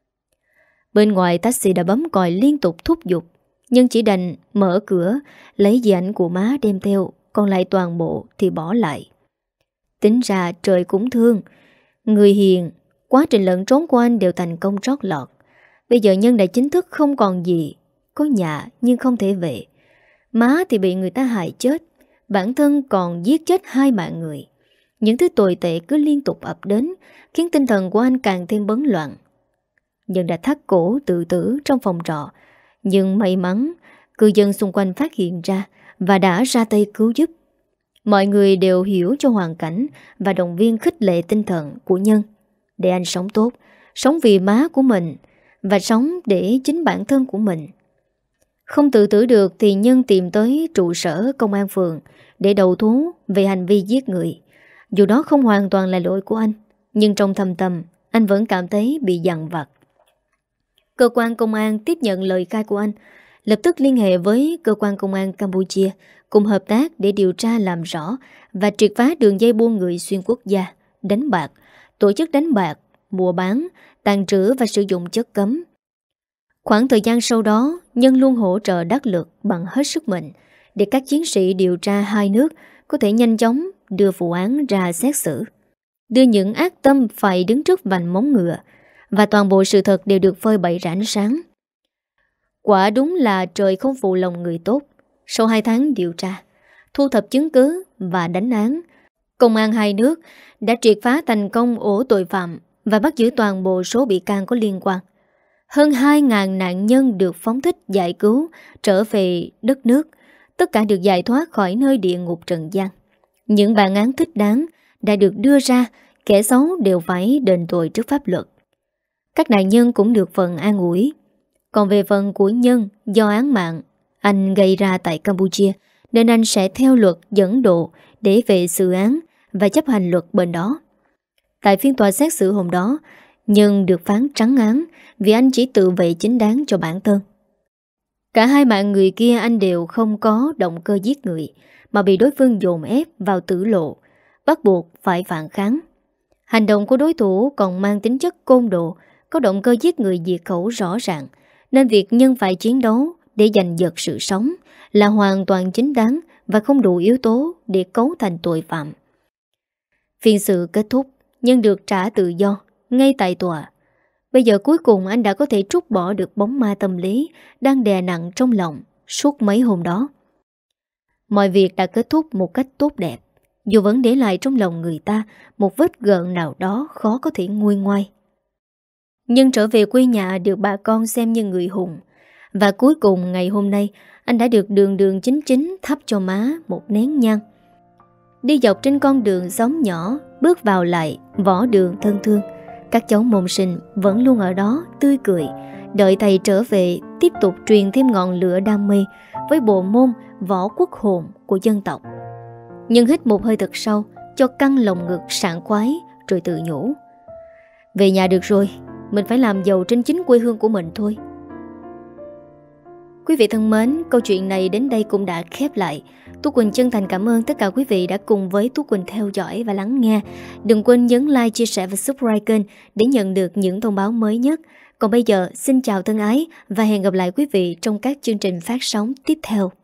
Bên ngoài taxi đã bấm còi liên tục thúc giục. Nhân chỉ đành mở cửa, lấy di ảnh của má đem theo, còn lại toàn bộ thì bỏ lại. Tính ra trời cũng thương. Người hiền, quá trình lẫn trốn của anh đều thành công trót lọt. Bây giờ Nhân đã chính thức không còn gì. Có nhà nhưng không thể về. Má thì bị người ta hại chết, bản thân còn giết chết hai mạng người. Những thứ tồi tệ cứ liên tục ập đến, khiến tinh thần của anh càng thêm bấn loạn. Nhân đã thắt cổ tự tử trong phòng trọ, nhưng may mắn cư dân xung quanh phát hiện ra và đã ra tay cứu giúp. Mọi người đều hiểu cho hoàn cảnh và động viên khích lệ tinh thần của Nhân để anh sống tốt, sống vì má của mình và sống để chính bản thân của mình. Không tự tử được thì Nhân tìm tới trụ sở công an phường để đầu thú về hành vi giết người. Dù đó không hoàn toàn là lỗi của anh, nhưng trong thâm tâm anh vẫn cảm thấy bị dằn vặt. Cơ quan công an tiếp nhận lời khai của anh, lập tức liên hệ với cơ quan công an Campuchia cùng hợp tác để điều tra làm rõ và triệt phá đường dây buôn người xuyên quốc gia, đánh bạc, tổ chức đánh bạc, mua bán, tàn trữ và sử dụng chất cấm. Khoảng thời gian sau đó, Nhân luôn hỗ trợ đắc lực bằng hết sức mình để các chiến sĩ điều tra hai nước có thể nhanh chóng đưa vụ án ra xét xử, đưa những ác tâm phải đứng trước vành móng ngựa, và toàn bộ sự thật đều được phơi bày ra ánh sáng. Quả đúng là trời không phụ lòng người tốt. Sau hai tháng điều tra, thu thập chứng cứ và đánh án, công an hai nước đã triệt phá thành công ổ tội phạm và bắt giữ toàn bộ số bị can có liên quan. Hơn hai nghìn nạn nhân được phóng thích giải cứu trở về đất nước, tất cả được giải thoát khỏi nơi địa ngục trần gian. Những bản án thích đáng đã được đưa ra, kẻ xấu đều phải đền tội trước pháp luật. Các nạn nhân cũng được phần an ủi. Còn về phần của Nhân, do án mạng anh gây ra tại Campuchia, nên anh sẽ theo luật dẫn độ để về xử án và chấp hành luật bên đó. Tại phiên tòa xét xử hôm đó, Nhân được phán trắng án vì anh chỉ tự vệ chính đáng cho bản thân. Cả hai mạng người kia anh đều không có động cơ giết người, mà bị đối phương dồn ép vào tử lộ, bắt buộc phải phản kháng. Hành động của đối thủ còn mang tính chất côn đồ, có động cơ giết người diệt khẩu rõ ràng, nên việc Nhân phải chiến đấu để giành giật sự sống là hoàn toàn chính đáng và không đủ yếu tố để cấu thành tội phạm. Phiên xử kết thúc, Nhân được trả tự do ngay tại tòa. Bây giờ cuối cùng anh đã có thể trút bỏ được bóng ma tâm lý đang đè nặng trong lòng suốt mấy hôm đó. Mọi việc đã kết thúc một cách tốt đẹp, dù vẫn để lại trong lòng người ta một vết gợn nào đó khó có thể nguôi ngoai. Nhưng trở về quê nhà được bà con xem như người hùng. Và cuối cùng ngày hôm nay, anh đã được đường đường chính chính thắp cho má một nén nhang. Đi dọc trên con đường xóm nhỏ, bước vào lại võ đường thân thương, các cháu môn sinh vẫn luôn ở đó tươi cười, đợi thầy trở về tiếp tục truyền thêm ngọn lửa đam mê với bộ môn võ quốc hồn của dân tộc. Nhưng hít một hơi thật sâu cho căng lồng ngực sảng khoái, rồi tự nhủ: về nhà được rồi, mình phải làm giàu trên chính quê hương của mình thôi. Quý vị thân mến, câu chuyện này đến đây cũng đã khép lại. Tú Quỳnh chân thành cảm ơn tất cả quý vị đã cùng với Tú Quỳnh theo dõi và lắng nghe. Đừng quên nhấn like, chia sẻ và subscribe kênh để nhận được những thông báo mới nhất. Còn bây giờ, xin chào thân ái và hẹn gặp lại quý vị trong các chương trình phát sóng tiếp theo.